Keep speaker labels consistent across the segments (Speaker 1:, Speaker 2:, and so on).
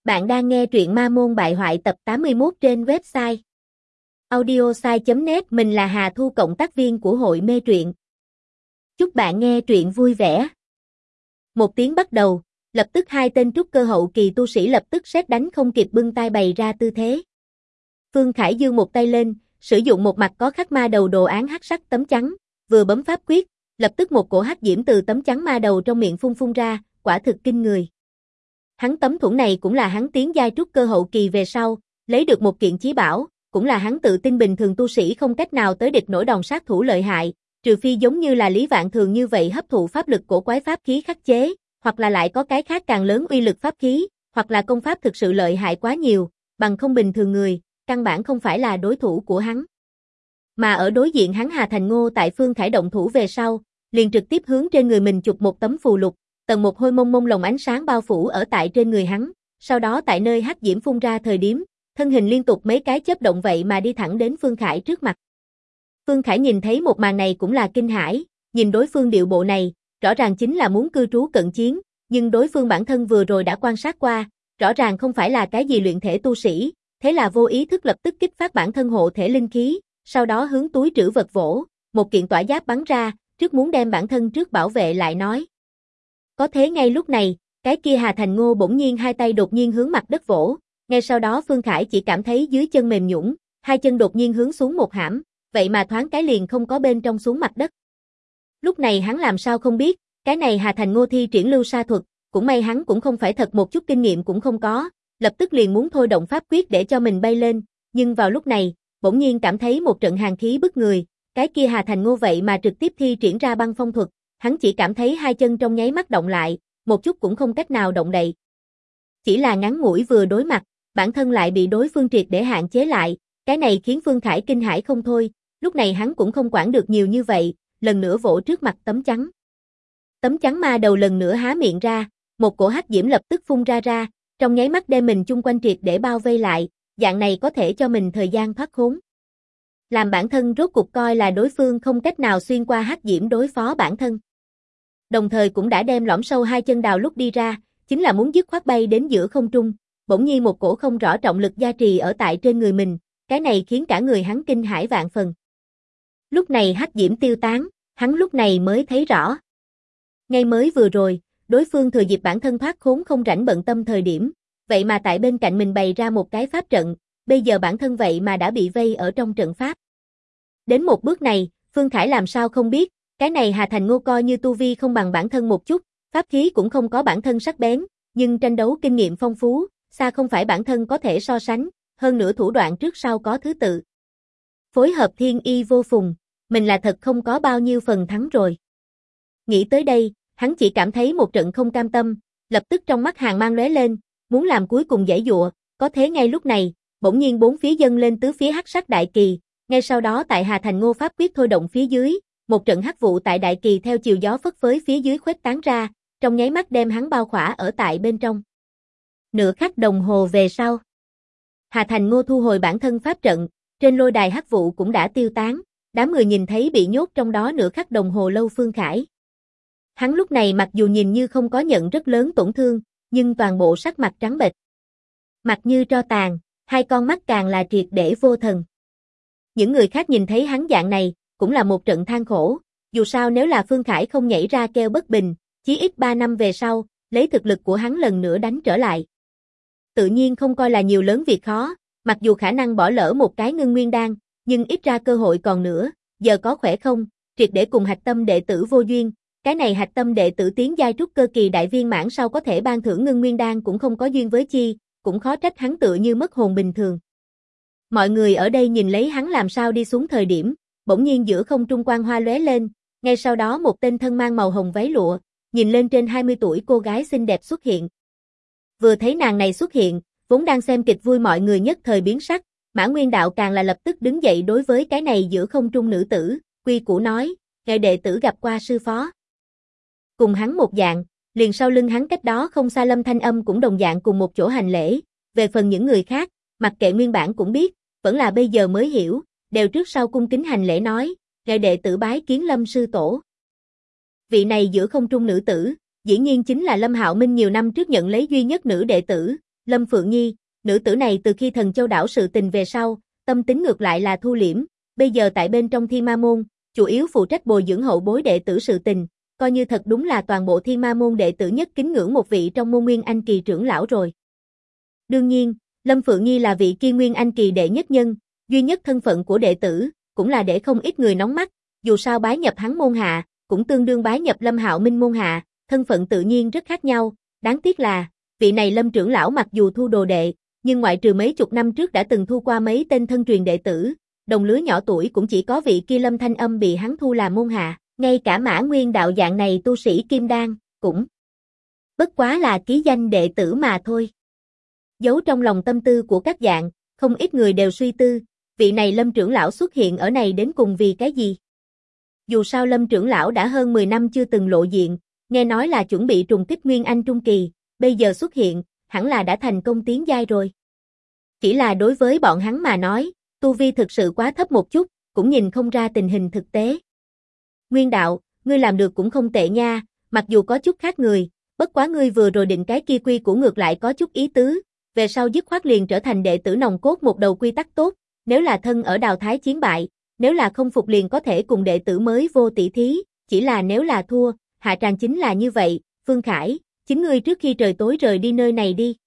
Speaker 1: Bạn đang nghe truyện Ma Môn Bại Hoại tập 81 trên website audiosai.net. Mình là Hà Thu, cộng tác viên của hội mê truyện. Chúc bạn nghe truyện vui vẻ. Một tiếng bắt đầu, lập tức hai tên trúc cơ hậu kỳ tu sĩ lập tức sét đánh không kịp bưng tay bày ra tư thế. Phương Khải giương một tay lên, sử dụng một mặt có khắc ma đầu đồ án hắc sắc tấm chắn, vừa bấm pháp quyết, lập tức một cổ hắc diễm từ tấm chắn ma đầu trong miệng phun ra, quả thực kinh người. Hắn tấm thuẫn này cũng là hắn tiến giai trúc cơ hậu kỳ về sau, lấy được một kiện chí bảo, cũng là hắn tự tin bình thường tu sĩ không cách nào tới địch nổi đòn sát thủ lợi hại, trừ phi giống như là Lý Vạn Thường như vậy hấp thụ pháp lực cổ quái pháp khí khắc chế, hoặc là lại có cái khác càng lớn uy lực pháp khí, hoặc là công pháp thực sự lợi hại quá nhiều, bằng không bình thường người, căn bản không phải là đối thủ của hắn. Mà ở đối diện hắn Hà Thành Ngô tại Phương Khải động thủ về sau, liền trực tiếp hướng trên người mình chụp một tấm phù lục, tầng một hôi mông mông lồng ánh sáng bao phủ ở tại trên người hắn, sau đó tại nơi hắc diễm phun ra thời điểm, thân hình liên tục mấy cái chớp động vậy mà đi thẳng đến Phương Khải trước mặt. Phương Khải nhìn thấy một màn này cũng là kinh hãi, nhìn đối phương điệu bộ này, rõ ràng chính là muốn cư trú cận chiến, nhưng đối phương bản thân vừa rồi đã quan sát qua, rõ ràng không phải là cái gì luyện thể tu sĩ, thế là vô ý thức lập tức kích phát bản thân hộ thể linh khí, sau đó hướng túi trữ vật vỗ, một kiện tỏa giáp bắn ra, trước muốn đem bản thân trước bảo vệ lại nói. Có thế ngay lúc này, cái kia Hà Thành Ngô bỗng nhiên hai tay đột nhiên hướng mặt đất vỗ, ngay sau đó Phương Khải chỉ cảm thấy dưới chân mềm nhũn, hai chân đột nhiên hướng xuống một hãm, vậy mà thoáng cái liền không có bên trong xuống mặt đất. Lúc này hắn làm sao không biết, cái này Hà Thành Ngô thi triển lưu sa thuật, cũng may hắn cũng không phải thật một chút kinh nghiệm cũng không có, lập tức liền muốn thôi động pháp quyết để cho mình bay lên, nhưng vào lúc này, bỗng nhiên cảm thấy một trận hàn khí bức người, cái kia Hà Thành Ngô vậy mà trực tiếp thi triển ra băng phong thuật. Hắn chỉ cảm thấy hai chân trong nháy mắt động lại, một chút cũng không cách nào động đậy. Chỉ là ngắn ngủi vừa đối mặt, bản thân lại bị đối phương triệt để hạn chế lại, cái này khiến Phương Khải kinh hãi không thôi, lúc này hắn cũng không quản được nhiều như vậy, lần nữa vỗ trước mặt tấm chắn. Tấm chắn ma đầu lần nữa há miệng ra, một cổ hắc diễm lập tức phun ra, trong nháy mắt đem mình chung quanh triệt để bao vây lại, dạng này có thể cho mình thời gian thoát khốn. Làm bản thân rốt cục coi là đối phương không cách nào xuyên qua hắc diễm đối phó bản thân. Đồng thời cũng đã đem lõm sâu hai chân đào lúc đi ra, chính là muốn dứt khoát bay đến giữa không trung, bỗng nhiên một cổ không rõ trọng lực gia trì ở tại trên người mình, cái này khiến cả người hắn kinh hãi vạn phần. Lúc này hắc diễm tiêu tán, hắn lúc này mới thấy rõ. Ngay mới vừa rồi, đối phương thừa dịp bản thân thoát khốn không rảnh bận tâm thời điểm, vậy mà tại bên cạnh mình bày ra một cái pháp trận, bây giờ bản thân vậy mà đã bị vây ở trong trận pháp. Đến một bước này, Phương Khải làm sao không biết, cái này Hà Thành Ngô coi như tu vi không bằng bản thân một chút, pháp khí cũng không có bản thân sắc bén, nhưng tranh đấu kinh nghiệm phong phú, xa không phải bản thân có thể so sánh, hơn nữa thủ đoạn trước sau có thứ tự. Phối hợp thiên y vô phùng, mình là thật không có bao nhiêu phần thắng rồi. Nghĩ tới đây, hắn chỉ cảm thấy một trận không cam tâm, lập tức trong mắt hàn mang lóe lên, muốn làm cuối cùng giãy giụa, có thế ngay lúc này, bỗng nhiên bốn phía dâng lên tứ phía hắc sắc đại kỳ, ngay sau đó tại Hà Thành Ngô pháp quyết thôi động phía dưới, một trận hắc vụ tại đại kỳ theo chiều gió phất phới phía dưới khuếch tán ra, trong nháy mắt đem hắn bao khỏa ở tại bên trong. Nửa khắc đồng hồ về sau, Hà Thành Ngô thu hồi bản thân pháp trận, trên lôi đài hắc vụ cũng đã tiêu tán, đám người nhìn thấy bị nhốt trong đó nửa khắc đồng hồ lâu Phương Khải. Hắn lúc này mặc dù nhìn như không có nhận rất lớn tổn thương, nhưng toàn bộ sắc mặt trắng bệch. Mặt như tro tàn, hai con mắt càng là triệt để vô thần. Những người khác nhìn thấy hắn dạng này, cũng là một trận than khổ, dù sao nếu là Phương Khải không nhảy ra kêu bất bình, chí ít 3 năm về sau, lấy thực lực của hắn lần nữa đánh trở lại. Tự nhiên không coi là nhiều lớn việc khó, mặc dù khả năng bỏ lỡ một cái ngưng nguyên đan, nhưng ít ra cơ hội còn nữa, giờ có khỏe không, triệt để cùng hạch tâm đệ tử vô duyên, cái này hạch tâm đệ tử tiến giai trúc cơ kỳ đại viên mãn sau có thể ban thưởng ngưng nguyên đan cũng không có duyên với chi, cũng khó trách hắn tựa như mất hồn bình thường. Mọi người ở đây nhìn lấy hắn làm sao đi xuống thời điểm, bỗng nhiên giữa không trung quang hoa lóe lên, ngay sau đó một tên thân mang màu hồng váy lụa, nhìn lên trên 20 tuổi cô gái xinh đẹp xuất hiện. Vừa thấy nàng này xuất hiện, vốn đang xem kịch vui mọi người nhất thời biến sắc, Mã Nguyên Đạo càng là lập tức đứng dậy đối với cái này giữa không trung nữ tử, quy củ nói, ngài đệ tử gặp qua sư phó. Cùng hắn một dạng, liền sau lưng hắn cách đó không xa Lâm Thanh Âm cũng đồng dạng cùng một chỗ hành lễ, về phần những người khác, mặc kệ nguyên bản cũng biết, vẫn là bây giờ mới hiểu, đều trước sau cung kính hành lễ nói, ngài đệ tử bái kiến Lâm sư tổ. Vị này giữa không trung nữ tử, dĩ nhiên chính là Lâm Hạo Minh nhiều năm trước nhận lấy duy nhất nữ đệ tử, Lâm Phượng Nhi, nữ tử này từ khi Thần Châu đảo sự tình về sau, tâm tính ngược lại là thu liễm, bây giờ tại bên trong Thiên Ma môn, chủ yếu phụ trách bồi dưỡng hậu bối đệ tử sự tình, coi như thật đúng là toàn bộ Thiên Ma môn đệ tử nhất kính ngưỡng một vị trong môn Nguyên Anh kỳ trưởng lão rồi. Đương nhiên, Lâm Phượng Nhi là vị kia Nguyên Anh kỳ đệ nhất nhân, duy nhất thân phận của đệ tử, cũng là để không ít người nóng mắt, dù sao bái nhập hắn môn hạ, cũng tương đương bái nhập Lâm Hạo Minh môn hạ, thân phận tự nhiên rất khác nhau, đáng tiếc là, vị này Lâm trưởng lão mặc dù thu đồ đệ, nhưng ngoại trừ mấy chục năm trước đã từng thu qua mấy tên thân truyền đệ tử, đồng lứa nhỏ tuổi cũng chỉ có vị kia Lâm Thanh Âm bị hắn thu làm môn hạ, ngay cả Mã Nguyên đạo dạng này tu sĩ kim đan, cũng bất quá là ký danh đệ tử mà thôi. Giấu trong lòng tâm tư của các dạng, không ít người đều suy tư, vị này Lâm trưởng lão xuất hiện ở này đến cùng vì cái gì? Dù sao Lâm trưởng lão đã hơn 10 năm chưa từng lộ diện, nghe nói là chuẩn bị trùng kích Nguyên Anh Trung Kỳ, bây giờ xuất hiện, hẳn là đã thành công tiến giai rồi. Chỉ là đối với bọn hắn mà nói, tu vi thực sự quá thấp một chút, cũng nhìn không ra tình hình thực tế. Nguyên đạo, ngươi làm được cũng không tệ nha, mặc dù có chút khác người, bất quá ngươi vừa rồi định cái kia quy của ngược lại có chút ý tứ, về sau dứt khoát liền trở thành đệ tử nòng cốt một đầu quy tắc tốt, nếu là thân ở đào thái chiến bại, nếu là không phục liền có thể cùng đệ tử mới vô tỷ thí, chỉ là nếu là thua, hạ tràng chính là như vậy, Phương Khải, chính ngươi trước khi trời tối rời đi nơi này đi.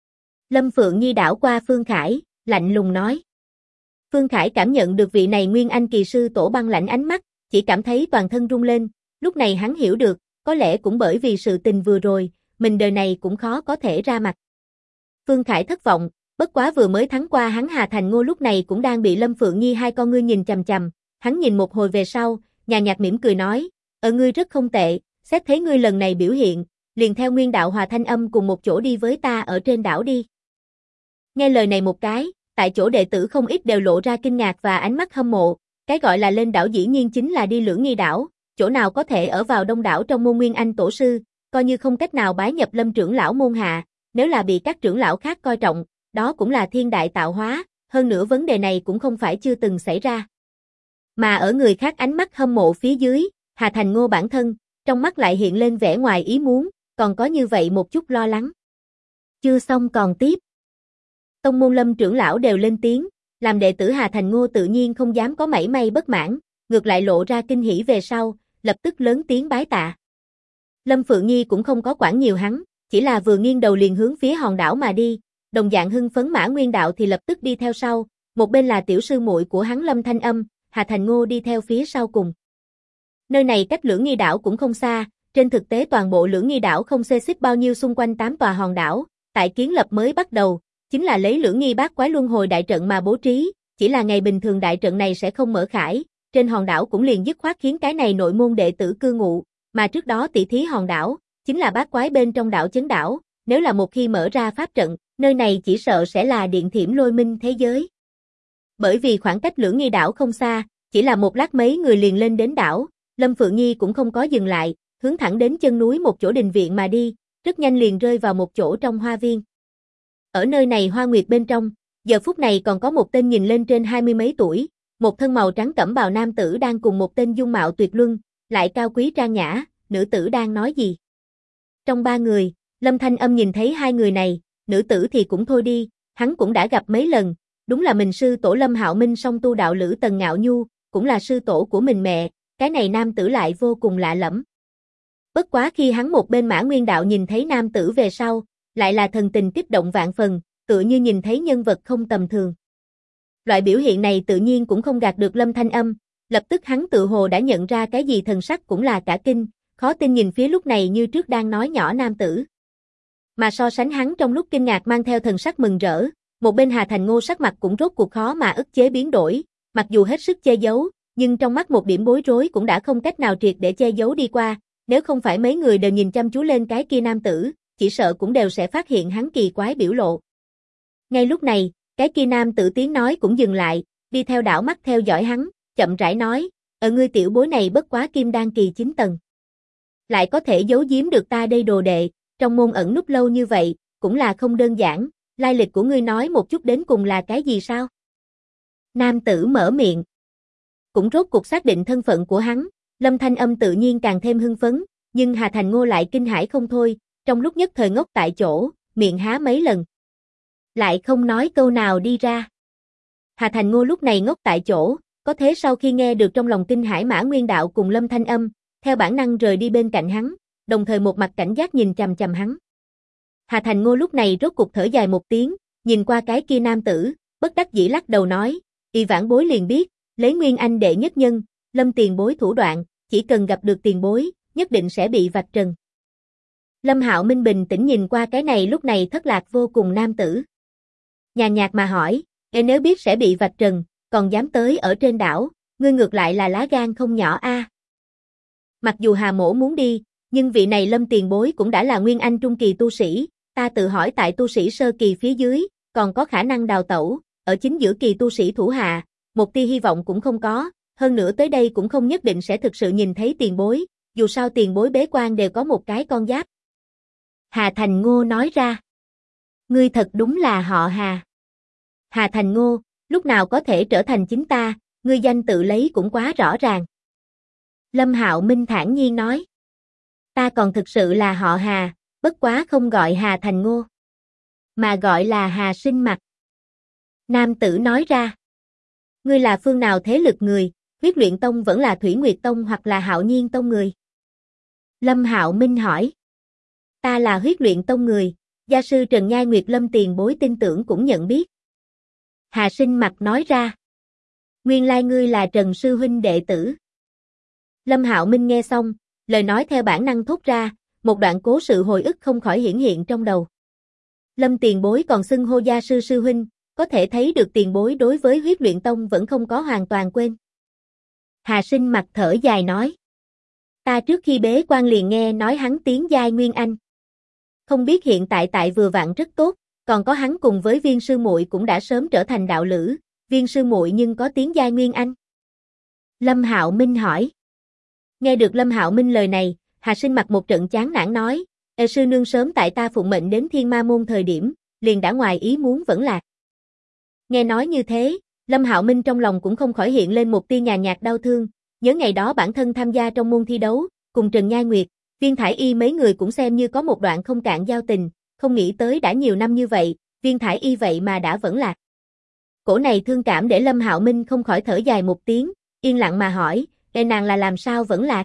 Speaker 1: Lâm Phượng Nhi đảo qua Phương Khải, lạnh lùng nói. Phương Khải cảm nhận được vị này Nguyên Anh kỳ sư tổ băng lãnh ánh mắt, chỉ cảm thấy toàn thân rung lên, lúc này hắn hiểu được, có lẽ cũng bởi vì sự tình vừa rồi, mình đời này cũng khó có thể ra mặt. Phương Khải thất vọng, bất quá vừa mới thắng qua hắn Hà Thành Ngô lúc này cũng đang bị Lâm Phượng Nhi hai con ngươi nhìn chằm chằm, hắn nhìn một hồi về sau, nhàn nhạt mỉm cười nói, ngươi rất không tệ, xét thấy ngươi lần này biểu hiện, liền theo Nguyên đạo Hòa Thanh Âm cùng một chỗ đi với ta ở trên đảo đi. Nghe lời này một cái, tại chỗ đệ tử không ít đều lộ ra kinh ngạc và ánh mắt hâm mộ, cái gọi là lên đảo dĩ nhiên chính là đi Lưỡng Nghi đảo, chỗ nào có thể ở vào đông đảo trong môn Nguyên Anh tổ sư, coi như không cách nào bái nhập Lâm trưởng lão môn hạ, nếu là bị các trưởng lão khác coi trọng, đó cũng là thiên đại tạo hóa, hơn nữa vấn đề này cũng không phải chưa từng xảy ra. Mà ở người khác ánh mắt hâm mộ phía dưới, Hà Thành Ngô bản thân, trong mắt lại hiện lên vẻ ngoài ý muốn, còn có như vậy một chút lo lắng. Chưa xong còn tiếp. Tông môn Lâm trưởng lão đều lên tiếng, làm đệ tử Hà Thành Ngô tự nhiên không dám có mảy may bất mãn, ngược lại lộ ra kinh hỉ về sau, lập tức lớn tiếng bái tạ. Lâm Phượng Nhi cũng không có quản nhiều hắn, chỉ là vừa nghiêng đầu liền hướng phía hòn đảo mà đi, đồng dạng hưng phấn Mã Nguyên đạo thì lập tức đi theo sau, một bên là tiểu sư muội của hắn Lâm Thanh Âm, Hà Thành Ngô đi theo phía sau cùng. Nơi này cách Lưỡng Nghi đảo cũng không xa, trên thực tế toàn bộ Lưỡng Nghi đảo không xê xích bao nhiêu xung quanh 8 tòa hòn đảo, tại kiến lập mới bắt đầu, chính là lấy Lưỡng Nghi bát quái luân hồi đại trận mà bố trí, chỉ là ngày bình thường đại trận này sẽ không mở khải, trên hòn đảo cũng liền dứt khoát khiến cái này nội môn đệ tử cư ngụ, mà trước đó tỷ thí hòn đảo, chính là bát quái bên trong đảo chấn đảo, nếu là một khi mở ra pháp trận, nơi này chỉ sợ sẽ là điện thiểm lôi minh thế giới. Bởi vì khoảng cách Lưỡng Nghi đảo không xa, chỉ là một lát mấy người liền lên đến đảo, Lâm Phượng Nhi cũng không có dừng lại, hướng thẳng đến chân núi một chỗ đình viện mà đi, rất nhanh liền rơi vào một chỗ trong hoa viên. Ở nơi này hoa nguyệt bên trong, giờ phút này còn có một tên nhìn lên trên 20 mấy tuổi, một thân màu trắng cẩm bào nam tử đang cùng một tên dung mạo tuyệt luân, lại cao quý trang nhã, nữ tử đang nói gì. Trong ba người, Lâm Thanh Âm nhìn thấy hai người này, nữ tử thì cũng thôi đi, hắn cũng đã gặp mấy lần, đúng là mình sư tổ Lâm Hạo Minh song tu đạo lữ Tần Ngạo Nhu, cũng là sư tổ của mình mẹ, cái này nam tử lại vô cùng lạ lẫm. Bất quá khi hắn một bên Mã Nguyên đạo nhìn thấy nam tử về sau, lại là thần tình kích động vạn phần, tựa như nhìn thấy nhân vật không tầm thường. Loại biểu hiện này tự nhiên cũng không gạt được Lâm Thanh Âm, lập tức hắn tự hồ đã nhận ra cái gì thần sắc cũng là cả kinh, khó tin nhìn phía lúc này như trước đang nói nhỏ nam tử. Mà so sánh hắn trong lúc kinh ngạc mang theo thần sắc mừng rỡ, một bên Hà Thành Ngô sắc mặt cũng rốt cuộc khó mà ức chế biến đổi, mặc dù hết sức che giấu, nhưng trong mắt một điểm bối rối cũng đã không cách nào triệt để che giấu đi qua, nếu không phải mấy người đều nhìn chăm chú lên cái kia nam tử, chỉ sợ cũng đều sẽ phát hiện hắn kỳ quái biểu lộ. Ngay lúc này, cái kia nam tử tiếng nói cũng dừng lại, đi theo đảo mắt theo dõi hắn, chậm rãi nói, ở ngươi tiểu bối này bất quá kim đan kỳ 9 tầng. Lại có thể giấu giếm được ta đây đồ đệ, trong môn ẩn núp lâu như vậy, cũng là không đơn giản, lai lịch của ngươi nói một chút đến cùng là cái gì sao? Nam tử mở miệng. Cũng rốt cuộc xác định thân phận của hắn, Lâm Thanh Âm tự nhiên càng thêm hưng phấn, nhưng Hà Thành Ngô lại kinh hãi không thôi, trong lúc nhất thời ngốc tại chỗ, miệng há mấy lần, lại không nói câu nào đi ra. Hà Thành Ngô lúc này ngốc tại chỗ, có thế sau khi nghe được trong lòng kinh hãi Mã Nguyên Đạo cùng Lâm Thanh Âm, theo bản năng rời đi bên cạnh hắn, đồng thời một mặt cảnh giác nhìn chằm chằm hắn. Hà Thành Ngô lúc này rốt cục thở dài một tiếng, nhìn qua cái kia nam tử, bất đắc dĩ lắc đầu nói, y vãn bối liền biết, lấy Nguyên Anh đệ nhất nhân, Lâm tiền bối thủ đoạn, chỉ cần gặp được tiền bối, nhất định sẽ bị vạch trần. Lâm Hạo Minh bình tĩnh nhìn qua cái này lúc này thất lạc vô cùng nam tử. Nhàn nhạt mà hỏi, nếu biết sẽ bị vạch trần, còn dám tới ở trên đảo, ngươi ngược lại là lá gan không nhỏ a. Mặc dù Hà Mỗ muốn đi, nhưng vị này Lâm tiền bối cũng đã là Nguyên Anh trung kỳ tu sĩ, ta tự hỏi tại tu sĩ sơ kỳ phía dưới, còn có khả năng đào tẩu, ở chính giữa kỳ tu sĩ thủ hạ, một tia hy vọng cũng không có, hơn nữa tới đây cũng không nhất định sẽ thực sự nhìn thấy tiền bối, dù sao tiền bối bế quan đều có một cái con giáp. Hà Thành Ngô nói ra. Ngươi thật đúng là họ Hà. Hà Thành Ngô, lúc nào có thể trở thành chính ta, ngươi danh tự lấy cũng quá rõ ràng. Lâm Hạo Minh thản nhiên nói. Ta còn thực sự là họ Hà, bất quá không gọi Hà Thành Ngô, mà gọi là Hà Sinh Mặc. Nam tử nói ra. Ngươi là phương nào thế lực người, Huyết Luyện Tông vẫn là Thủy Nguyệt Tông hoặc là Hạo Nhiên Tông người? Lâm Hạo Minh hỏi. Ta là Huyết Luyện Tông người, gia sư Trần Nhai Nguyệt Lâm tiền bối tin tưởng cũng nhận biết. Hà Sinh Mặc nói ra. Nguyên lai ngươi là Trần sư huynh đệ tử. Lâm Hạo Minh nghe xong, lời nói theo bản năng thốt ra, một đoạn cố sự hồi ức không khỏi hiển hiện trong đầu. Lâm tiền bối còn xưng hô gia sư sư huynh, có thể thấy được tiền bối đối với Huyết Luyện Tông vẫn không có hoàn toàn quên. Hà Sinh Mặc thở dài nói. Ta trước khi bế quan liền nghe nói hắn tiến giai Nguyên Anh. Không biết hiện tại vừa vặn rất tốt, còn có hắn cùng với Viên sư muội cũng đã sớm trở thành đạo lữ, Viên sư muội nhưng có tiến giai Nguyên Anh. Lâm Hạo Minh hỏi. Nghe được Lâm Hạo Minh lời này, Hà Sinh Mặc một trận chán nản nói, sư nương sớm tại ta phụng mệnh đến Thiên Ma môn thời điểm, liền đã ngoài ý muốn vẫn lạc. Nghe nói như thế, Lâm Hạo Minh trong lòng cũng không khỏi hiện lên một tia nhàn nhạt đau thương, nhớ ngày đó bản thân tham gia trong môn thi đấu, cùng Trần Nhai Nguyệt, Viên Thải Y mấy người cũng xem như có một đoạn không cạn giao tình, không nghĩ tới đã nhiều năm như vậy, Viên Thải Y vậy mà đã vẫn lạc. Cổ này thương cảm để Lâm Hạo Minh không khỏi thở dài một tiếng, yên lặng mà hỏi, nàng là làm sao vẫn lạc?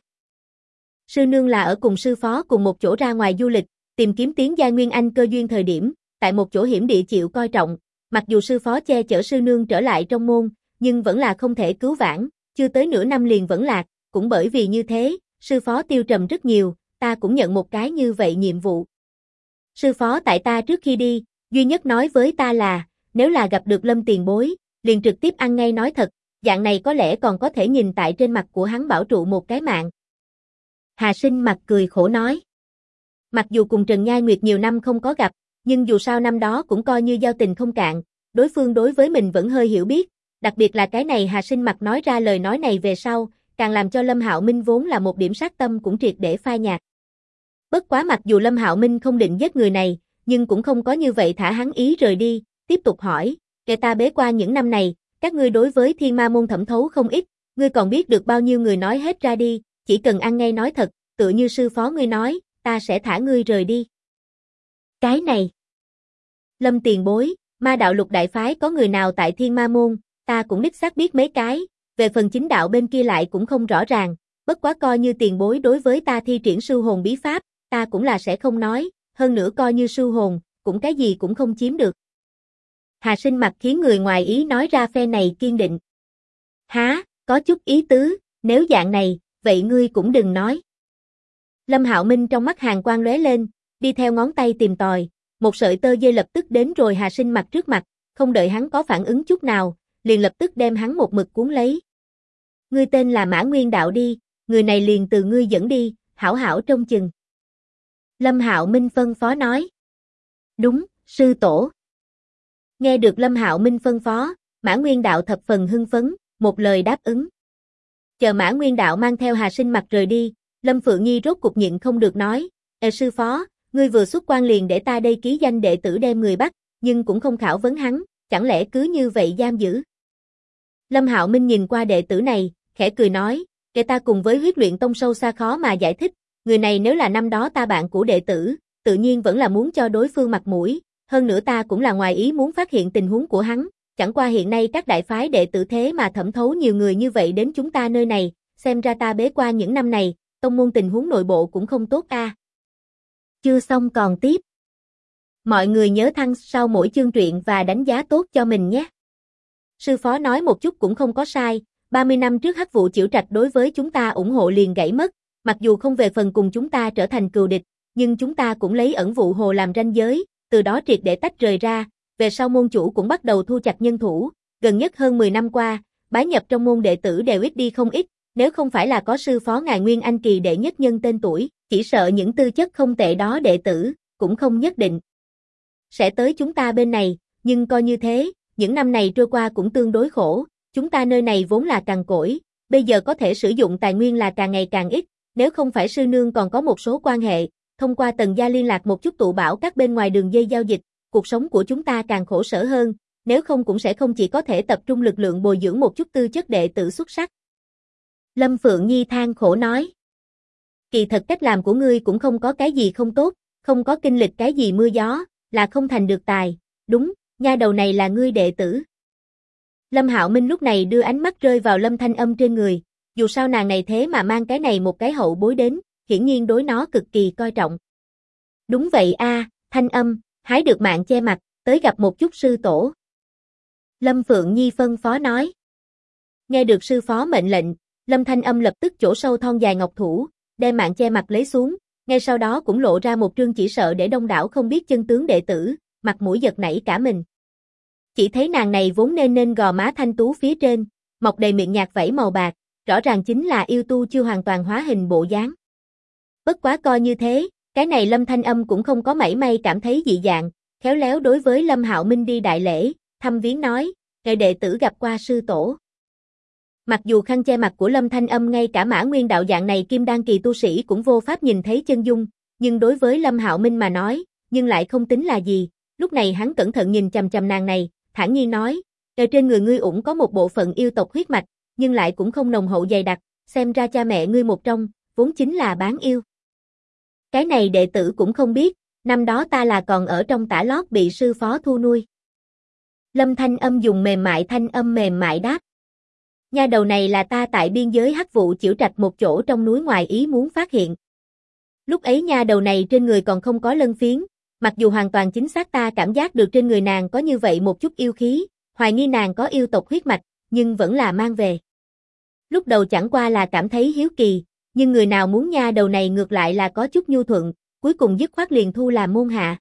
Speaker 1: Sư nương là ở cùng sư phó cùng một chỗ ra ngoài du lịch, tìm kiếm tiến giai Nguyên Anh cơ duyên thời điểm, tại một chỗ hiểm địa chịu coi trọng, mặc dù sư phó che chở sư nương trở lại trong môn, nhưng vẫn là không thể cứu vãn, chưa tới nửa năm liền vẫn lạc, cũng bởi vì như thế, sư phó tiêu trầm rất nhiều, ta cũng nhận một cái như vậy nhiệm vụ. Sư phó tại ta trước khi đi, duy nhất nói với ta là, nếu là gặp được Lâm tiền bối, liền trực tiếp ăn ngay nói thật, dạng này có lẽ còn có thể nhìn tại trên mặt của hắn bảo trụ một cái mạng. Hà Sinh Mặc cười khổ nói. Mặc dù cùng Trần Nhai Nguyệt nhiều năm không có gặp, nhưng dù sao năm đó cũng coi như giao tình không cạn, đối phương đối với mình vẫn hơi hiểu biết, đặc biệt là cái này Hà Sinh Mặc nói ra lời nói này về sau, càng làm cho Lâm Hạo Minh vốn là một điểm sát tâm cũng triệt để phai nhạt. Bất quá mặc dù Lâm Hạo Minh không định giết người này, nhưng cũng không có như vậy thả hắn ý rời đi, tiếp tục hỏi, kể ta bế quan những năm này, các ngươi đối với Thiên Ma môn thẩm thấu không ít, ngươi còn biết được bao nhiêu người nói hết ra đi, chỉ cần ăn ngay nói thật, tựa như sư phó ngươi nói, ta sẽ thả ngươi rời đi. Cái này. Lâm tiền bối, Ma đạo lục đại phái có người nào tại Thiên Ma môn, ta cũng đích xác biết mấy cái, về phần chính đạo bên kia lại cũng không rõ ràng, bất quá coi như tiền bối đối với ta thi triển sư hồn bí pháp, ta cũng là sẽ không nói, hơn nữa coi như sư hồn, cũng cái gì cũng không chiếm được. Hà Sinh Mặc khiến người ngoài ý nói ra phe này kiên định. Há, có chút ý tứ, nếu dạng này, vậy ngươi cũng đừng nói. Lâm Hạo Minh trong mắt hàn quang lóe lên, đi theo ngón tay tìm tòi, một sợi tơ dây lập tức đến rồi Hà Sinh Mặc trước mặt, không đợi hắn có phản ứng chút nào, liền lập tức đem hắn một mực cuốn lấy. Ngươi tên là Mã Nguyên Đạo đi, người này liền từ ngươi dẫn đi, hảo hảo trông chừng. Lâm Hạo Minh phân phó nói. Đúng, sư tổ. Nghe được Lâm Hạo Minh phân phó, Mã Nguyên Đạo thập phần hưng phấn, một lời đáp ứng. Chờ Mã Nguyên Đạo mang theo Hà Sinh Mặc rời đi, Lâm Phượng Nhi rốt cục nhịn không được nói, sư phó, ngươi vừa xuất quan liền để ta đây ký danh đệ tử đem người bắt, nhưng cũng không khảo vấn hắn, chẳng lẽ cứ như vậy giam giữ. Lâm Hạo Minh nhìn qua đệ tử này, khẽ cười nói, kể ta cùng với Huyết Luyện Tông sâu xa khó mà giải thích, người này nếu là năm đó ta bạn của đệ tử, tự nhiên vẫn là muốn cho đối phương mặt mũi, hơn nữa ta cũng là ngoài ý muốn phát hiện tình huống của hắn, chẳng qua hiện nay các đại phái đệ tử thế mà thẩm thấu nhiều người như vậy đến chúng ta nơi này, xem ra ta bế qua những năm này, tông môn tình huống nội bộ cũng không tốt a. Chưa xong còn tiếp. Mọi người nhớ thăng sau mỗi chương truyện và đánh giá tốt cho mình nhé. Sư phó nói một chút cũng không có sai, 30 năm trước Hắc Vụ Chiểu Trạch đối với chúng ta ủng hộ liền gãy mất, mặc dù không về phần cùng chúng ta trở thành cừu địch, nhưng chúng ta cũng lấy ẩn vụ hồ làm ranh giới, từ đó triệt để tách rời ra, về sau môn chủ cũng bắt đầu thu chặt nhân thủ, gần nhất hơn 10 năm qua, bái nhập trong môn đệ tử đều ít đi không ít, nếu không phải là có sư phó ngài Nguyên Anh kỳ đệ nhất nhân tên tuổi, chỉ sợ những tư chất không tệ đó đệ tử, cũng không nhất định sẽ tới chúng ta bên này, nhưng coi như thế, những năm này trôi qua cũng tương đối khổ, chúng ta nơi này vốn là cằn cỗi, bây giờ có thể sử dụng tài nguyên là càng ngày càng ít, nếu không phải sư nương còn có một số quan hệ, thông qua Tần gia liên lạc một chút tụ bảo các bên ngoài đường dây giao dịch, cuộc sống của chúng ta càng khổ sở hơn, nếu không cũng sẽ không chỉ có thể tập trung lực lượng bồi dưỡng một chút tư chất đệ tử xuất sắc. Lâm Phượng Nhi than khổ nói. Kỳ thật cách làm của ngươi cũng không có cái gì không tốt, không có kinh lịch cái gì mưa gió, là không thành được tài, đúng, nha đầu này là ngươi đệ tử. Lâm Hạo Minh lúc này đưa ánh mắt rơi vào Lâm Thanh Âm trên người, dù sao nàng này thế mà mang cái này một cái hậu bối đến, hiển nhiên đối nó cực kỳ coi trọng. Đúng vậy a, Thanh Âm, hái được mạng che mặt, tới gặp một chút sư tổ. Lâm Phượng Nhi phân phó nói. Nghe được sư phó mệnh lệnh, Lâm Thanh Âm lập tức chỗ sâu thon dài ngọc thủ, đem mạng che mặt lấy xuống, ngay sau đó cũng lộ ra một trương chỉ sợ để đông đảo không biết chân tướng đệ tử, mặt mũi giật nảy cả mình. Chỉ thấy nàng này vốn nên gò má thanh tú phía trên, mọc đầy miệng nhạt vảy màu bạc, rõ ràng chính là yêu tu chưa hoàn toàn hóa hình bộ dáng. Bất quá coi như thế, cái này Lâm Thanh Âm cũng không có mảy may cảm thấy dị dạng, khéo léo đối với Lâm Hạo Minh đi đại lễ, thăm viếng nói, "Ngài đệ tử gặp qua sư tổ." Mặc dù khăn che mặt của Lâm Thanh Âm ngay cả Mã Nguyên đạo dạng này kim đan kỳ tu sĩ cũng vô pháp nhìn thấy chân dung, nhưng đối với Lâm Hạo Minh mà nói, nhưng lại không tính là gì. Lúc này hắn cẩn thận nhìn chằm chằm nàng này, thản nhiên nói, "Ở trên người ngươi ủng có một bộ phận yêu tộc huyết mạch, nhưng lại cũng không nồng hậu dày đặc, xem ra cha mẹ ngươi một trong, vốn chính là bán yêu." Cái này đệ tử cũng không biết, năm đó ta là còn ở trong tả lót bị sư phó thu nuôi. Lâm Thanh Âm dùng mềm mại thanh âm mềm mại đáp. Nha đầu này là ta tại biên giới Hắc Vụ Chiểu Trạch một chỗ trong núi ngoài ý muốn phát hiện. Lúc ấy nha đầu này trên người còn không có lân phiến, mặc dù hoàn toàn chính xác ta cảm giác được trên người nàng có như vậy một chút yêu khí, hoài nghi nàng có yêu tộc huyết mạch, nhưng vẫn là mang về. Lúc đầu chẳng qua là cảm thấy hiếu kỳ, nhưng người nào muốn nha đầu này ngược lại là có chút nhu thuận, cuối cùng dứt khoát liền thu làm môn hạ.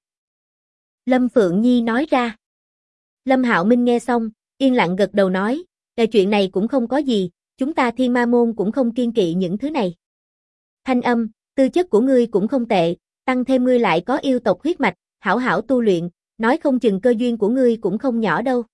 Speaker 1: Lâm Phượng Nhi nói ra. Lâm Hạo Minh nghe xong, yên lặng gật đầu nói, chuyện này cũng không có gì, chúng ta Thiên Ma môn cũng không kiêng kỵ những thứ này. Thanh Âm, tư chất của ngươi cũng không tệ, tăng thêm ngươi lại có yêu tộc huyết mạch, hảo hảo tu luyện, nói không chừng cơ duyên của ngươi cũng không nhỏ đâu.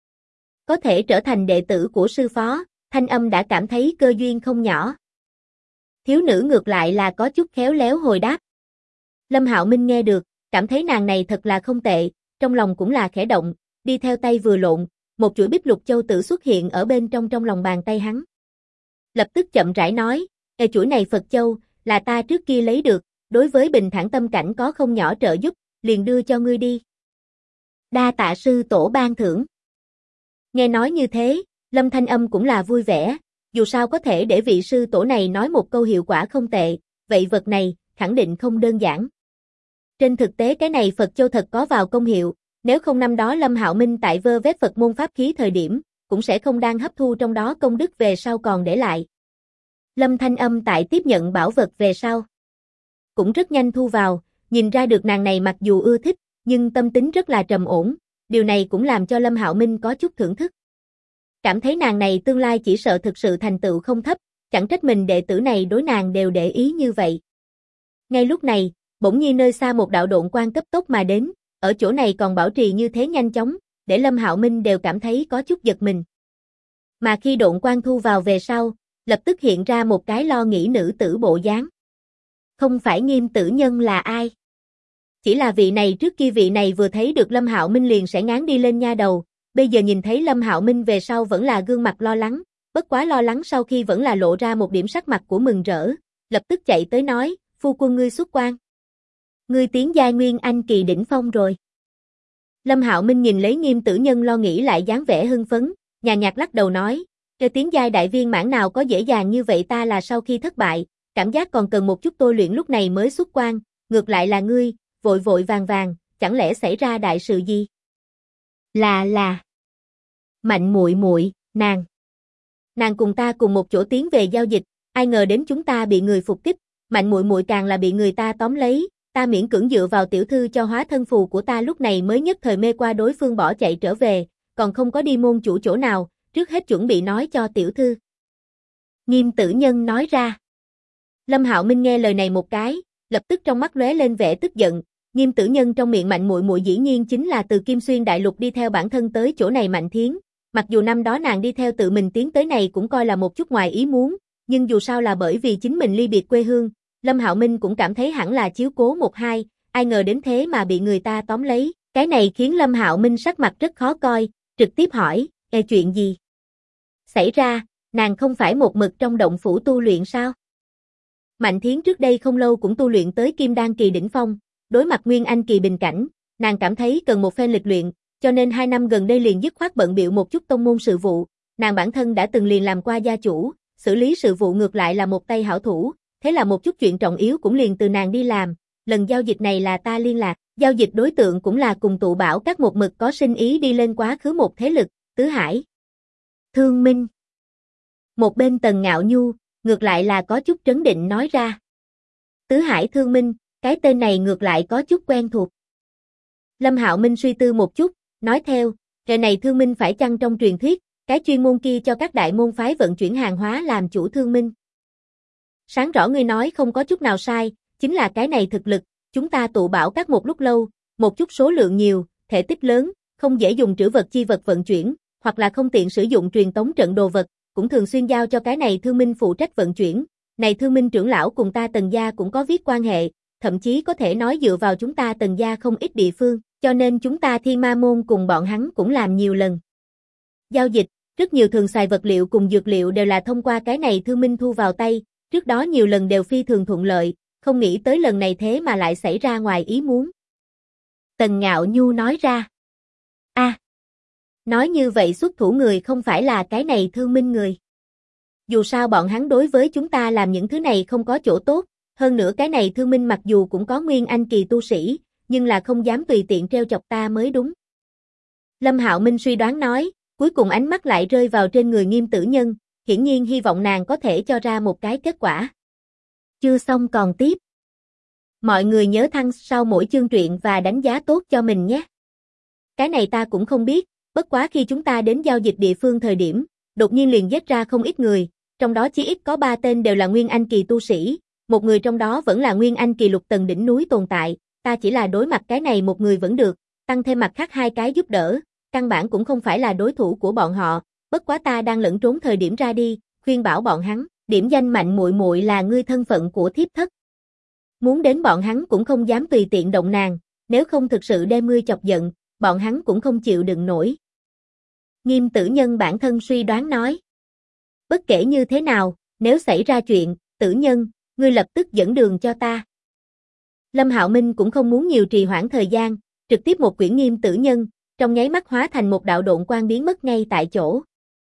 Speaker 1: Có thể trở thành đệ tử của sư phó, Thanh Âm đã cảm thấy cơ duyên không nhỏ. Thiếu nữ ngược lại là có chút khéo léo hồi đáp. Lâm Hạo Minh nghe được, cảm thấy nàng này thật là không tệ, trong lòng cũng là khẽ động, đi theo tay vừa lộn, một chuỗi bích lục châu tử xuất hiện ở bên trong lòng bàn tay hắn. Lập tức chậm rãi nói, chuỗi này Phật châu, là ta trước kia lấy được, đối với bình thản tâm cảnh có không nhỏ trợ giúp, liền đưa cho ngươi đi. Đa tạ sư tổ ban thưởng. Nghe nói như thế, Lâm Thanh Âm cũng là vui vẻ, dù sao có thể để vị sư tổ này nói một câu hiệu quả không tệ, vậy vật này, khẳng định không đơn giản. Trên thực tế cái này Phật châu thật có vào công hiệu, nếu không năm đó Lâm Hạo Minh tại vơ vét Phật môn pháp khí thời điểm, cũng sẽ không đang hấp thu trong đó công đức về sau còn để lại. Lâm Thanh Âm tại tiếp nhận bảo vật về sau, cũng rất nhanh thu vào, nhìn ra được nàng này mặc dù ưa thích, nhưng tâm tính rất là trầm ổn, điều này cũng làm cho Lâm Hạo Minh có chút thưởng thức. Cảm thấy nàng này tương lai chỉ sợ thực sự thành tựu không thấp, chẳng trách mình đệ tử này đối nàng đều để ý như vậy. Ngay lúc này, bỗng nhiên nơi xa một đạo độn quang cấp tốc mà đến, ở chỗ này còn bảo trì như thế nhanh chóng, để Lâm Hạo Minh đều cảm thấy có chút giật mình. Mà khi độn quang thu vào về sau, lập tức hiện ra một cái lo nghĩ nữ tử bộ dáng. Không phải Nghiêm tử nhân là ai? Chỉ là vị này trước kia vị này vừa thấy được Lâm Hạo Minh liền sẽ ngán đi lên nha đầu, bây giờ nhìn thấy Lâm Hạo Minh về sau vẫn là gương mặt lo lắng, bất quá lo lắng sau khi vẫn là lộ ra một điểm sắc mặt của mừng rỡ, lập tức chạy tới nói, phu quân ngươi xuất quan. Ngươi tiến giai Nguyên Anh kỳ đỉnh phong rồi. Lâm Hạo Minh nhìn lấy Nghiêm Tử Nhân lo nghĩ lại dáng vẻ hưng phấn, nhàn nhạt lắc đầu nói, "Cái tiến giai đại viên mãn nào có dễ dàng như vậy, ta là sau khi thất bại, cảm giác còn cần một chút tôi luyện lúc này mới xuất quan, ngược lại là ngươi, vội vội vàng vàng, chẳng lẽ xảy ra đại sự gì?" Là. Mạnh muội muội, nàng cùng ta cùng một chỗ tiến về giao dịch, ai ngờ đến chúng ta bị người phục kích, Mạnh muội muội càng là bị người ta tóm lấy, ta miễn cưỡng dựa vào tiểu thư cho hóa thân phù của ta lúc này mới nhất thời mê qua đối phương bỏ chạy trở về, còn không có đi môn chủ chỗ nào, trước hết chuẩn bị nói cho tiểu thư. Nghiêm Tử Nhân nói ra. Lâm Hạo Minh nghe lời này một cái, lập tức trong mắt lóe lên vẻ tức giận, Nghiêm Tử Nhân trong miệng Mạnh muội muội dĩ nhiên chính là từ Kim Xuyên đại lục đi theo bản thân tới chỗ này Mạnh Thiến, mặc dù năm đó nàng đi theo tự mình tiến tới này cũng coi là một chút ngoài ý muốn, nhưng dù sao là bởi vì chính mình ly biệt quê hương, Lâm Hạo Minh cũng cảm thấy hẳn là chiếu cố một hai, ai ngờ đến thế mà bị người ta tóm lấy, cái này khiến Lâm Hạo Minh sắc mặt rất khó coi, trực tiếp hỏi, chuyện gì xảy ra, nàng không phải một mực trong động phủ tu luyện sao? Mạnh Thiến trước đây không lâu cũng tu luyện tới Kim Đan kỳ đỉnh phong, đối mặt Nguyên Anh kỳ bình cảnh, nàng cảm thấy cần một phen lịch luyện, cho nên 2 năm gần đây liền dứt khoát bận bịu một chút tông môn sự vụ, nàng bản thân đã từng liền làm qua gia chủ, xử lý sự vụ ngược lại là một tay hảo thủ, thế là một chút chuyện trọng yếu cũng liền từ nàng đi làm, lần giao dịch này là ta liên lạc, giao dịch đối tượng cũng là cùng tụ bảo các một mực có sinh ý đi lên quá khứ một thế lực, Tứ Hải Thương Minh. Một bên Tần Ngạo Nhu, ngược lại là có chút trấn định nói ra. Tứ Hải Thương Minh, cái tên này ngược lại có chút quen thuộc. Lâm Hạo Minh suy tư một chút, nói theo, cái này Thương Minh phải chăng trong truyền thuyết, cái chuyên môn kia cho các đại môn phái vận chuyển hàng hóa làm chủ Thương Minh. Sáng rõ ngươi nói không có chút nào sai, chính là cái này thực lực, chúng ta tụ bảo các một lúc lâu, một chút số lượng nhiều, thể tích lớn, không dễ dùng trữ vật chi vật vận chuyển, hoặc là không tiện sử dụng truyền tống trận đồ vật, cũng thường xuyên giao cho cái này Thương Minh phụ trách vận chuyển. Này Thương Minh trưởng lão cùng ta Tần gia cũng có viết quan hệ, thậm chí có thể nói dựa vào chúng ta Tần gia không ít địa phương, cho nên chúng ta Thiên Ma môn cùng bọn hắn cũng làm nhiều lần giao dịch, rất nhiều thường xài vật liệu cùng dược liệu đều là thông qua cái này Thương Minh thu vào tay, trước đó nhiều lần đều phi thường thuận lợi, không nghĩ tới lần này thế mà lại xảy ra ngoài ý muốn. Tần Ngạo Nhu nói ra. Nói như vậy xuất thủ người không phải là cái này Thương Minh người. Dù sao bọn hắn đối với chúng ta làm những thứ này không có chỗ tốt, hơn nữa cái này Thương Minh mặc dù cũng có Nguyên Anh kỳ tu sĩ, nhưng là không dám tùy tiện treo chọc ta mới đúng. Lâm Hạo Minh suy đoán nói, cuối cùng ánh mắt lại rơi vào trên người Nghiêm Tử Nhân, hiển nhiên hy vọng nàng có thể cho ra một cái kết quả. Chưa xong còn tiếp. Mọi người nhớ thăng sau mỗi chương truyện và đánh giá tốt cho mình nhé. Cái này ta cũng không biết, bất quá khi chúng ta đến giao dịch địa phương thời điểm, đột nhiên liền giết ra không ít người, trong đó chí ít có 3 tên đều là Nguyên Anh kỳ tu sĩ, một người trong đó vẫn là Nguyên Anh kỳ lục tầng đỉnh núi tồn tại, ta chỉ là đối mặt cái này một người vẫn được, tăng thêm mặt khác 2 cái giúp đỡ, căn bản cũng không phải là đối thủ của bọn họ, bất quá ta đang lẫn trốn thời điểm ra đi, khuyên bảo bọn hắn, điểm danh Mạnh muội muội là ngươi thân phận của thiếp thất. Muốn đến bọn hắn cũng không dám tùy tiện động nàng, nếu không thực sự đem ngươi chọc giận, bọn hắn cũng không chịu đựng nổi. Nghiêm Tử Nhân bản thân suy đoán nói. Bất kể như thế nào, nếu xảy ra chuyện, Tử Nhân, ngươi lập tức dẫn đường cho ta. Lâm Hạo Minh cũng không muốn nhiều trì hoãn thời gian, trực tiếp một quyển Nghiêm Tử Nhân, trong nháy mắt hóa thành một đạo độn quang biến mất ngay tại chỗ.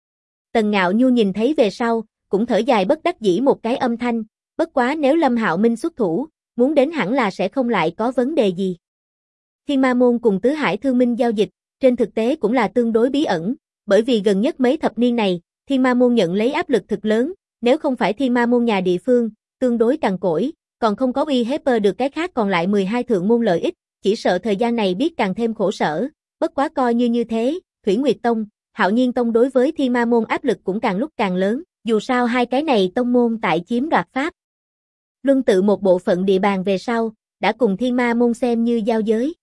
Speaker 1: Tần Ngạo Nhu nhìn thấy về sau, cũng thở dài bất đắc dĩ một cái âm thanh, bất quá nếu Lâm Hạo Minh xuất thủ, muốn đến hẳn là sẽ không lại có vấn đề gì. Thiên Ma môn cùng Tứ Hải Thương Minh giao dịch, trên thực tế cũng là tương đối bí ẩn, bởi vì gần nhất mấy thập niên này, Thiên Ma môn nhận lấy áp lực thực lớn, nếu không phải Thiên Ma môn nhà địa phương, tương đối cằn cỗi, còn không có uy hiếp được cái khác còn lại 12 thượng môn lợi ích, chỉ sợ thời gian này biết càng thêm khổ sở, bất quá coi như thế, Thủy Nguyệt Tông, Hạo Nhiên Tông đối với Thiên Ma môn áp lực cũng càng lúc càng lớn, dù sao hai cái này tông môn tại chiếm đoạt pháp. Luân tự một bộ phận địa bàn về sau, đã cùng Thiên Ma môn xem như giao giới.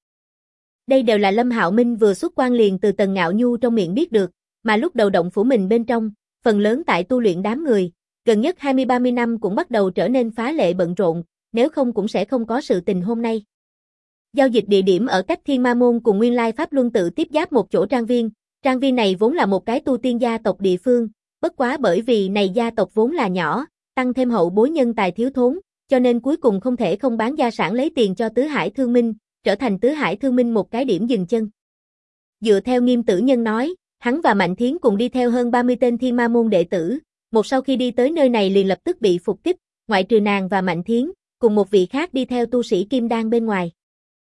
Speaker 1: Đây đều là Lâm Hạo Minh vừa xuất quan liền từ Tần Ngạo Nhu trong miệng biết được, mà lúc đầu động phủ mình bên trong, phần lớn tại tu luyện đám người, gần nhất 20-30 năm cũng bắt đầu trở nên phá lệ bận rộn, nếu không cũng sẽ không có sự tình hôm nay. Giao dịch địa điểm ở cách Thiên Ma môn cùng Nguyên Lai Pháp Luân tự tiếp giáp một chỗ trang viên này vốn là một cái tu tiên gia tộc địa phương, bất quá bởi vì này gia tộc vốn là nhỏ, tăng thêm hậu bối nhân tài thiếu thốn, cho nên cuối cùng không thể không bán gia sản lấy tiền cho Tứ Hải Thương Minh, trở thành Tứ Hải Thương Minh một cái điểm dừng chân. Dựa theo Nghiêm Tử Nhân nói, hắn và Mạnh Thiến cùng đi theo hơn 30 tên Thiên Ma môn đệ tử, một sau khi đi tới nơi này liền lập tức bị phục kích, ngoại trừ nàng và Mạnh Thiến, cùng một vị khác đi theo tu sĩ kim đan bên ngoài.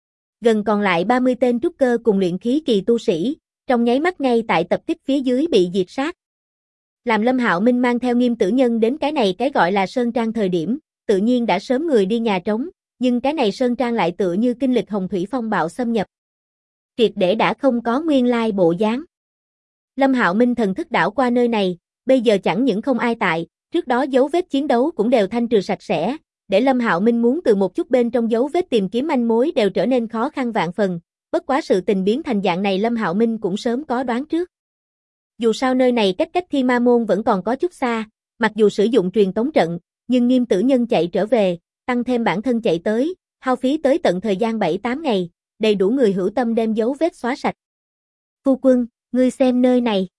Speaker 1: Gần còn lại 30 tên trúc cơ cùng luyện khí kỳ tu sĩ, trong nháy mắt ngay tại tập kích phía dưới bị diệt sát. Làm Lâm Hạo Minh mang theo Nghiêm Tử Nhân đến cái này cái gọi là Sơn Trang thời điểm, tự nhiên đã sớm người đi nhà trống, nhưng cái này Sơn Trang lại tựa như kinh lịch hồng thủy phong bạo xâm nhập. Triệt để đã không có nguyên lai bộ dáng. Lâm Hạo Minh thần thức đảo qua nơi này, bây giờ chẳng những không ai tại, trước đó dấu vết chiến đấu cũng đều thanh trừ sạch sẽ, để Lâm Hạo Minh muốn từ một chút bên trong dấu vết tìm kiếm manh mối đều trở nên khó khăn vạn phần, bất quá sự tình biến thành dạng này Lâm Hạo Minh cũng sớm có đoán trước. Dù sao nơi này cách Thiên Ma môn vẫn còn có chút xa, mặc dù sử dụng truyền tống trận, nhưng Nghiêm Tử Nhân chạy trở về, tăng thêm bản thân chạy tới, hao phí tới tận thời gian 7-8 ngày, đầy đủ người hữu tâm đem dấu vết xóa sạch. Phu quân, ngươi xem nơi này.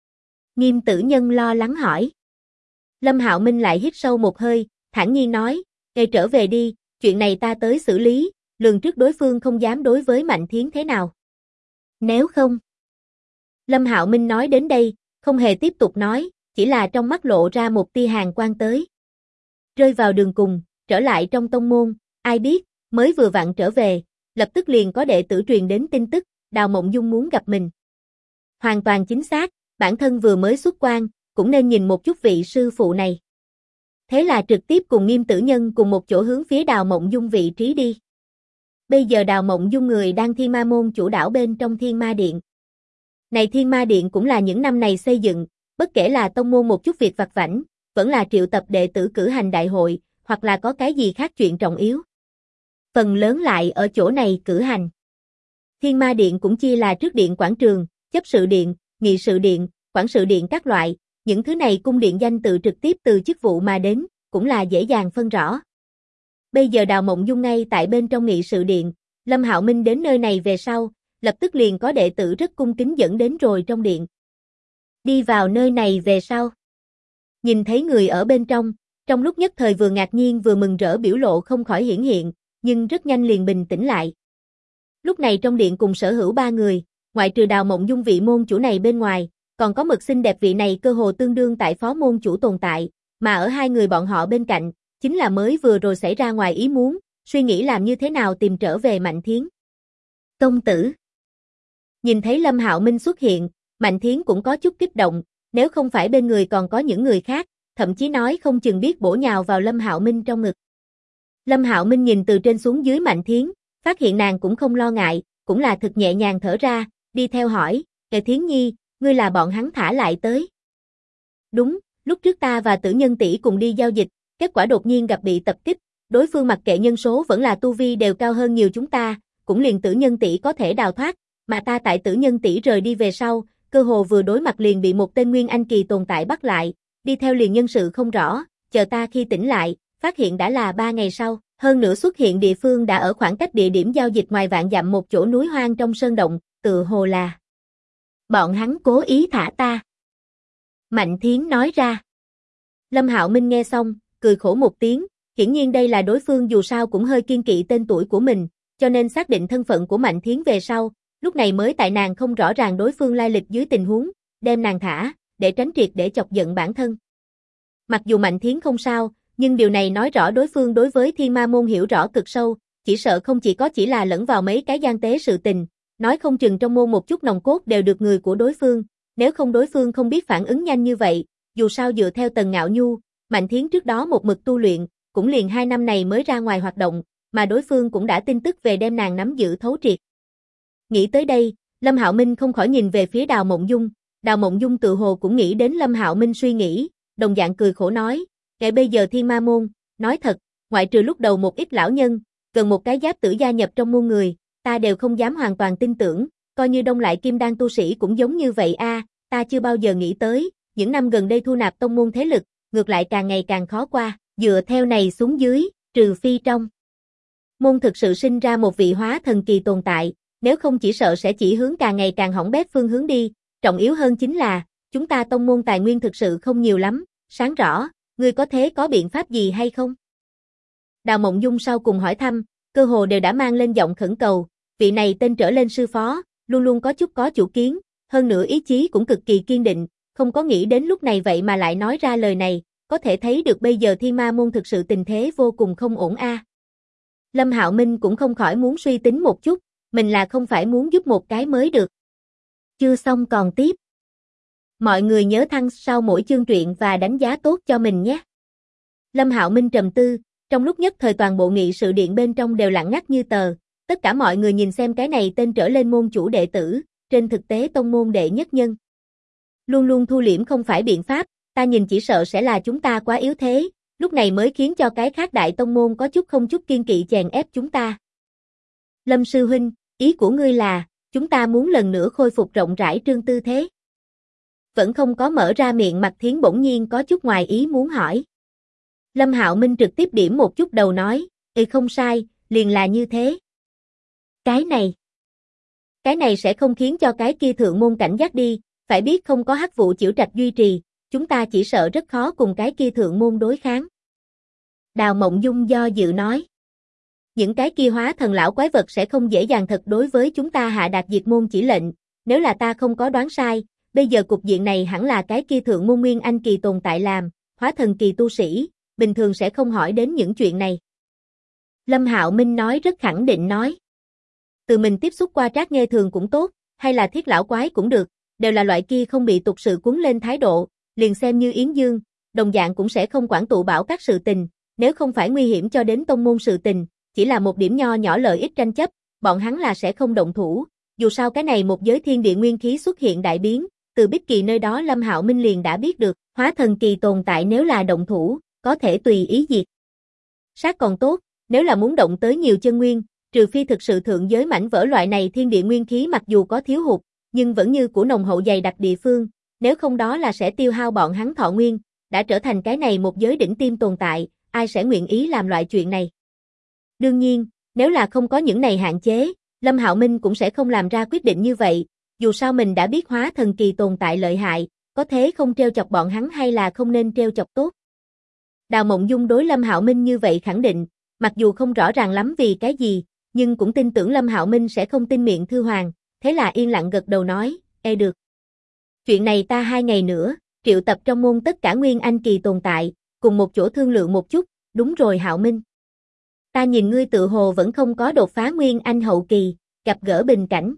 Speaker 1: Nghiêm Tử Nhân lo lắng hỏi. Lâm Hạo Minh lại hít sâu một hơi, thản nhiên nói, "Ngài trở về đi, chuyện này ta tới xử lý, lường trước đối phương không dám đối với Mạnh Thiến thế nào. Nếu không." Lâm Hạo Minh nói đến đây, không hề tiếp tục nói, chỉ là trong mắt lộ ra một tia hàn quang tới. Rơi vào đường cùng, trở lại trong tông môn, ai biết, mới vừa vặn trở về, lập tức liền có đệ tử truyền đến tin tức, Đào Mộng Dung muốn gặp mình. Hoàn toàn chính xác, bản thân vừa mới xuất quan, cũng nên nhìn một chút vị sư phụ này. Thế là trực tiếp cùng Nghiêm Tử Nhân cùng một chỗ hướng phía Đào Mộng Dung vị trí đi. Bây giờ Đào Mộng Dung người đang Thiên Ma môn chủ đảo bên trong Thiên Ma Điện. Này Thiên Ma Điện cũng là những năm này xây dựng, bất kể là tông môn một chút việc vặt vãnh, vẫn là triệu tập đệ tử cử hành đại hội, hoặc là có cái gì khác chuyện trọng yếu. Phần lớn lại ở chỗ này cử hành. Thiên Ma Điện cũng chia là trước điện quảng trường, chấp sự điện, nghị sự điện, quản sự điện các loại, những thứ này cung điện danh tự trực tiếp từ chức vụ mà đến, cũng là dễ dàng phân rõ. Bây giờ Đào Mộng Dung ngay tại bên trong nghị sự điện, Lâm Hạo Minh đến nơi này về sau, lập tức liền có đệ tử rất cung kính dẫn đến rồi trong điện. Đi vào nơi này về sau, nhìn thấy người ở bên trong lúc nhất thời vừa ngạc nhiên vừa mừng rỡ biểu lộ không khỏi hiển hiện, nhưng rất nhanh liền bình tĩnh lại. Lúc này trong điện cùng sở hữu 3 người, ngoại trừ Đào Mộng Dung vị môn chủ này bên ngoài, còn có Mực xinh đẹp vị này cơ hồ tương đương tại phó môn chủ tồn tại, mà ở hai người bọn họ bên cạnh, chính là mới vừa rồi xảy ra ngoài ý muốn, suy nghĩ làm như thế nào tìm trở về Mạnh Thiến. Công tử. Nhìn thấy Lâm Hạo Minh xuất hiện, Mạnh Thiến cũng có chút kích động, nếu không phải bên người còn có những người khác, thậm chí nói không chừng biết bổ nhào vào Lâm Hạo Minh trong ngực. Lâm Hạo Minh nhìn từ trên xuống dưới Mạnh Thiến, phát hiện nàng cũng không lo ngại, cũng là thực nhẹ nhàng thở ra, đi theo hỏi, "Kệ Thiến Nhi, ngươi là bọn hắn thả lại tới?" "Đúng, lúc trước ta và Tử Nhân tỷ cùng đi giao dịch, kết quả đột nhiên gặp bị tập kích, đối phương mặc kệ nhân số vẫn là tu vi đều cao hơn nhiều chúng ta, cũng liền Tử Nhân tỷ có thể đào thoát, mà ta tại Tử Nhân tỷ rời đi về sau, cơ hồ vừa đối mặt liền bị một tên Nguyên Anh kỳ tồn tại bắt lại, đi theo liền nhân sự không rõ, chờ ta khi tỉnh lại, phát hiện đã là 3 ngày sau, hơn nữa xuất hiện địa phương đã ở khoảng cách địa điểm giao dịch ngoài vạn dặm một chỗ núi hoang trong sơn động, tự hồ là bọn hắn cố ý thả ta." Mạnh Thiến nói ra. Lâm Hạo Minh nghe xong, cười khổ một tiếng, hiển nhiên đây là đối phương dù sao cũng hơi kiêng kỵ tên tuổi của mình, cho nên xác định thân phận của Mạnh Thiến về sau, lúc này mới tại nàng không rõ ràng đối phương lai lịch dưới tình huống, đem nàng thả, để tránh triệt để chọc giận bản thân. Mặc dù Mạnh Thiến không sao, nhưng điều này nói rõ đối phương đối với Thiên Ma môn hiểu rõ cực sâu, chỉ sợ không chỉ là lẫn vào mấy cái gian tế sự tình, nói không chừng trong môn một chút nòng cốt đều được người của đối phương, nếu không đối phương không biết phản ứng nhanh như vậy, dù sao dựa theo Tần Ngạo Nhu, Mạnh Thiến trước đó một mực tu luyện, cũng liền 2 năm này mới ra ngoài hoạt động, mà đối phương cũng đã tin tức về đem nàng nắm giữ thấu triệt. Nghĩ tới đây, Lâm Hạo Minh không khỏi nhìn về phía Đào Mộng Dung, Đào Mộng Dung tự hồ cũng nghĩ đến Lâm Hạo Minh suy nghĩ, đồng dạng cười khổ nói, "Kể bây giờ Thiên Ma môn, nói thật, ngoại trừ lúc đầu một ít lão nhân, gần một cái giáp tử gia nhập trong môn người, ta đều không dám hoàn toàn tin tưởng, coi như đông lại kim đan tu sĩ cũng giống như vậy a, ta chưa bao giờ nghĩ tới, những năm gần đây thu nạp tông môn thế lực, ngược lại càng ngày càng khó qua, dựa theo này xuống dưới, trừ phi trong môn thực sự sinh ra một vị hóa thần kỳ tồn tại, nếu không chỉ sợ sẽ chỉ hướng càng ngày càng hỏng bét phương hướng đi, trọng yếu hơn chính là, chúng ta tông môn tài nguyên thực sự không nhiều lắm, sáng rõ, ngươi có thế có biện pháp gì hay không?" Đào Mộng Dung sau cùng hỏi thăm, cơ hồ đều đã mang lên giọng khẩn cầu, vị này tên trở lên sư phó, luôn luôn có chút có chủ kiến, hơn nữa ý chí cũng cực kỳ kiên định, không có nghĩ đến lúc này vậy mà lại nói ra lời này, có thể thấy được bây giờ Thiên Ma Môn thực sự tình thế vô cùng không ổn a. Lâm Hạo Minh cũng không khỏi muốn suy tính một chút, mình là không phải muốn giúp một cái mới được. Chưa xong còn tiếp. Mọi người nhớ thăng sau mỗi chương truyện và đánh giá tốt cho mình nhé. Lâm Hạo Minh trầm tư, trong lúc nhất thời toàn bộ nghị sự điện bên trong đều lặng ngắt như tờ, tất cả mọi người nhìn xem cái này tên trở lên môn chủ đệ tử, trên thực tế tông môn đệ nhất nhân. Luôn luôn thu liễm không phải biện pháp, ta nhìn chỉ sợ sẽ là chúng ta quá yếu thế, lúc này mới khiến cho cái khác đại tông môn có chút không chút kiên kỵ chèn ép chúng ta. Lâm sư huynh, ý của ngươi là, chúng ta muốn lần nữa khôi phục rộng rãi trương tư thế. Vẫn không có mở ra miệng Mạc Thiến bỗng nhiên có chút ngoài ý muốn hỏi. Lâm Hạo Minh trực tiếp điểm một chút đầu nói, không sai, liền là như thế. Cái này sẽ không khiến cho cái kia thượng môn cảnh giác đi, phải biết không có Hắc Vụ Chiểu Trạch duy trì, chúng ta chỉ sợ rất khó cùng cái kia thượng môn đối kháng. Đào Mộng Dung do dự nói. Những cái kia hóa thần lão quái vật sẽ không dễ dàng thật đối với chúng ta hạ đạt diệt môn chỉ lệnh, nếu là ta không có đoán sai, bây giờ cục diện này hẳn là cái kia thượng môn Nguyên Anh kỳ tồn tại làm, hóa thần kỳ tu sĩ, bình thường sẽ không hỏi đến những chuyện này. Lâm Hạo Minh nói rất khẳng định nói. Từ mình tiếp xúc qua Trác Nghê Thường cũng tốt, hay là Thiết lão quái cũng được, đều là loại kia không bị tục sự cuốn lên thái độ, liền xem như Yến Dương, đồng dạng cũng sẽ không quản tụ bảo các sự tình, nếu không phải nguy hiểm cho đến tông môn sự tình, chỉ là một điểm nho nhỏ lợi ích tranh chấp, bọn hắn là sẽ không động thủ, dù sao cái này một giới thiên địa nguyên khí xuất hiện đại biến, từ Bích Kỳ nơi đó Lâm Hạo Minh liền đã biết được, hóa thần kỳ tồn tại nếu là động thủ, có thể tùy ý diệt. Sát còn tốt, nếu là muốn động tới nhiều chân nguyên, trừ phi thực sự thượng giới mảnh vỡ loại này thiên địa nguyên khí mặc dù có thiếu hụt, nhưng vẫn như của nồng hậu dày đặc địa phương, nếu không đó là sẽ tiêu hao bọn hắn thọ nguyên, đã trở thành cái này một giới đỉnh tiêm tồn tại, ai sẽ nguyện ý làm loại chuyện này. Đương nhiên, nếu là không có những này hạn chế, Lâm Hạo Minh cũng sẽ không làm ra quyết định như vậy, dù sao mình đã biết hóa thần kỳ tồn tại lợi hại, có thế không trêu chọc bọn hắn hay là không nên trêu chọc tốt. Đào Mộng Dung đối Lâm Hạo Minh như vậy khẳng định, mặc dù không rõ ràng lắm vì cái gì, nhưng cũng tin tưởng Lâm Hạo Minh sẽ không tin miệng thư hoàng, thế là yên lặng gật đầu nói, được. Chuyện này ta 2 ngày nữa, triệu tập trong môn tất cả Nguyên Anh kỳ tồn tại, cùng một chỗ thương lượng một chút, đúng rồi Hạo Minh. Ta nhìn ngươi tự hồ vẫn không có đột phá Nguyên Anh hậu kỳ, gặp gỡ bình cảnh.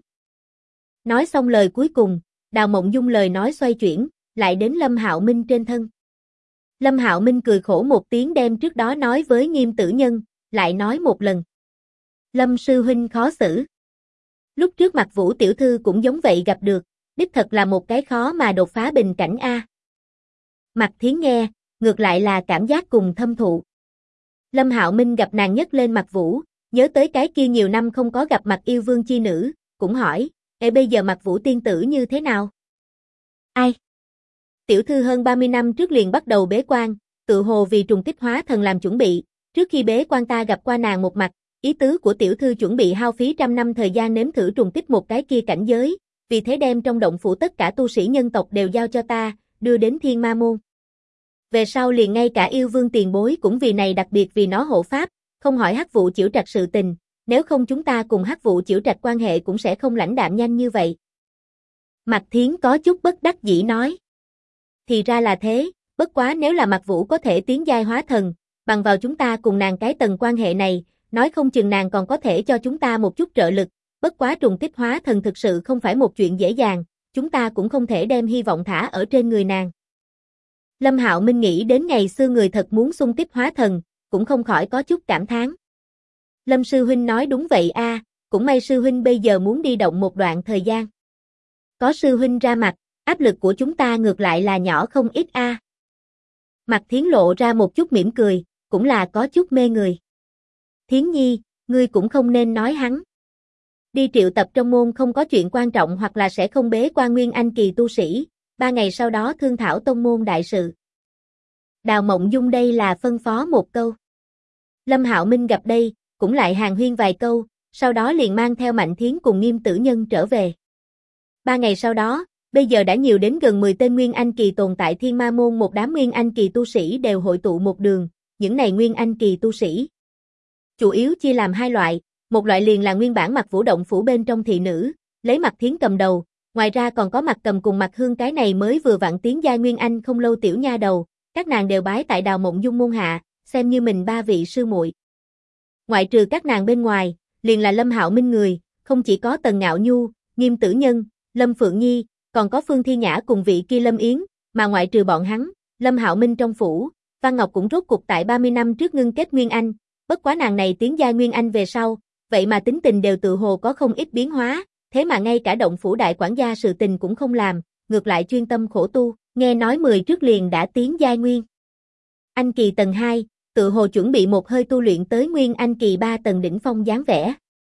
Speaker 1: Nói xong lời cuối cùng, Đào Mộng Dung lời nói xoay chuyển, lại đến Lâm Hạo Minh trên thân. Lâm Hạo Minh cười khổ một tiếng đem trước đó nói với Nghiêm Tử Nhân, lại nói một lần. Lâm sư huynh khó xử. Lúc trước Mặc Vũ tiểu thư cũng giống vậy gặp được, đích thật là một cái khó mà đột phá bình cảnh a. Mạc Thiến nghe, ngược lại là cảm giác cùng thâm thụ. Lâm Hạo Minh gặp nàng nhấc lên Mặc Vũ, nhớ tới cái kia nhiều năm không có gặp mặt yêu vương chi nữ, cũng hỏi, bây giờ Mặc Vũ tiên tử như thế nào? Ai? Tiểu thư hơn 30 năm trước liền bắt đầu bế quan, tự hồ vì trùng kích hóa thần làm chuẩn bị, trước khi bế quan ta gặp qua nàng một mặt, ý tứ của tiểu thư chuẩn bị hao phí 100 năm thời gian nếm thử trùng kích một cái kia cảnh giới, vì thế đem trong động phủ tất cả tu sĩ nhân tộc đều giao cho ta, đưa đến Thiên Ma Môn. Về sau liền ngay cả yêu vương tiền bối cũng vì này đặc biệt vì nó hộ pháp, không hỏi Hắc Vụ Chiểu Trạch sự tình, nếu không chúng ta cùng Hắc Vụ Chiểu Trạch quan hệ cũng sẽ không lãnh đạm nhanh như vậy. Mạc Thiến có chút bất đắc dĩ nói. Thì ra là thế, bất quá nếu là Mạc Vũ có thể tiến giai hóa thần, bằng vào chúng ta cùng nàng cái tầng quan hệ này, nói không chừng nàng còn có thể cho chúng ta một chút trợ lực, bất quá trùng kích hóa thần thực sự không phải một chuyện dễ dàng, chúng ta cũng không thể đem hy vọng thả ở trên người nàng. Lâm Hạo Minh nghĩ đến ngày xưa người thật muốn xung kích hóa thần, cũng không khỏi có chút cảm thán. Lâm sư huynh nói đúng vậy a, cũng may sư huynh bây giờ muốn đi động một đoạn thời gian. Có sư huynh ra mặt, áp lực của chúng ta ngược lại là nhỏ không ít a. Mạc Thiến lộ ra một chút mỉm cười, cũng là có chút mê người. Thiến Nhi, ngươi cũng không nên nói hắn. Đi triệu tập trong môn không có chuyện quan trọng hoặc là sẽ không bế quan Nguyên Anh kỳ tu sĩ, 3 ngày sau đó thương thảo tông môn đại sự. Đào Mộng Dung đây là phân phó một câu. Lâm Hạo Minh gặp đây, cũng lại hàn huyên vài câu, sau đó liền mang theo Mạnh Thiến cùng Nghiêm Tử Nhân trở về. 3 ngày sau đó, bây giờ đã nhiều đến gần 10 tên Nguyên Anh kỳ tồn tại Thiên Ma Môn, một đám Nguyên Anh kỳ tu sĩ đều hội tụ một đường, những này Nguyên Anh kỳ tu sĩ chủ yếu chia làm 2 loại, một loại liền là nguyên bản Mặc Vũ động phủ bên trong thị nữ, lấy Mạc Thiến cầm đầu, ngoài ra còn có Mạc Cầm cùng Mạc Hương cái này mới vừa vặn tiến giai Nguyên Anh không lâu tiểu nha đầu, các nàng đều bái tại Đào Mộng Dung môn hạ, xem như mình ba vị sư muội. Ngoại trừ các nàng bên ngoài, liền là Lâm Hạo Minh người, không chỉ có Tần Ngạo Nhu, Nghiêm Tử Nhân, Lâm Phượng Nhi, còn có Phương Thi Nhã cùng vị kia Lâm Yến, mà ngoại trừ bọn hắn, Lâm Hạo Minh trong phủ, Văn Ngọc cũng rốt cục tại 30 năm trước ngưng kết Nguyên Anh, bất quá nàng này tiến giai Nguyên Anh về sau, vậy mà tính tình đều tự hồ có không ít biến hóa, thế mà ngay cả động phủ đại quản gia sự tình cũng không làm, ngược lại chuyên tâm khổ tu, nghe nói 10 trước liền đã tiến giai Nguyên Anh kỳ tầng 2, tự hồ chuẩn bị một hơi tu luyện tới Nguyên Anh kỳ 3 tầng đỉnh phong dáng vẻ.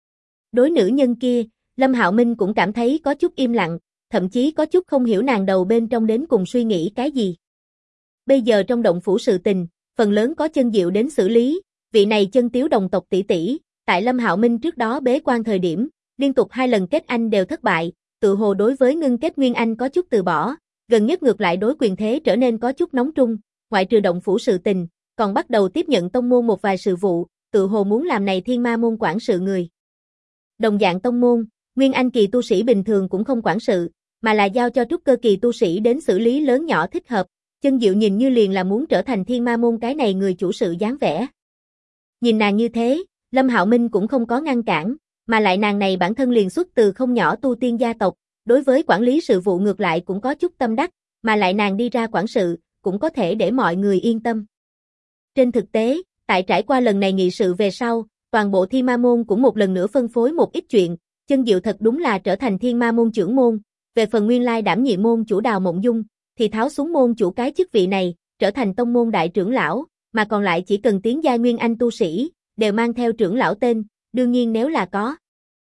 Speaker 1: Đối nữ nhân kia, Lâm Hạo Minh cũng cảm thấy có chút im lặng, thậm chí có chút không hiểu nàng đầu bên trong đến cùng suy nghĩ cái gì. Bây giờ trong động phủ sự tình, phần lớn có Chân Diệu đến xử lý, vị này Chân Tiếu đồng tộc tỷ tỷ, tại Lâm Hạo Minh trước đó bế quan thời điểm, liên tục 2 lần kết anh đều thất bại, tự hồ đối với ngưng kết Nguyên Anh có chút từ bỏ, gần nhất ngược lại đối quyền thế trở nên có chút nóng trung, ngoại trừ động phủ sự tình, còn bắt đầu tiếp nhận tông môn một vài sự vụ, tự hồ muốn làm này Thiên Ma môn quản sự người. Đồng dạng tông môn, Nguyên Anh kỳ tu sĩ bình thường cũng không quản sự, mà là giao cho trúc cơ kỳ tu sĩ đến xử lý lớn nhỏ thích hợp. Chân Diệu nhìn như liền là muốn trở thành Thiên Ma môn cái này người chủ sự dáng vẻ. Nhìn nàng như thế, Lâm Hạo Minh cũng không có ngăn cản, mà lại nàng này bản thân liền xuất từ không nhỏ tu tiên gia tộc, đối với quản lý sự vụ ngược lại cũng có chút tâm đắc, mà lại nàng đi ra quản sự, cũng có thể để mọi người yên tâm. Trên thực tế, tại trải qua lần này nghị sự về sau, toàn bộ Thiên Ma môn cũng một lần nữa phân phối một ít chuyện, Chân Diệu thật đúng là trở thành Thiên Ma môn trưởng môn, về phần nguyên lai đảm nhiệm môn chủ Đào Mộng Dung, thì tháo xuống môn chủ cái chức vị này, trở thành tông môn đại trưởng lão, mà còn lại chỉ cần tiến giai Nguyên Anh tu sĩ, đều mang theo trưởng lão tên, đương nhiên nếu là có.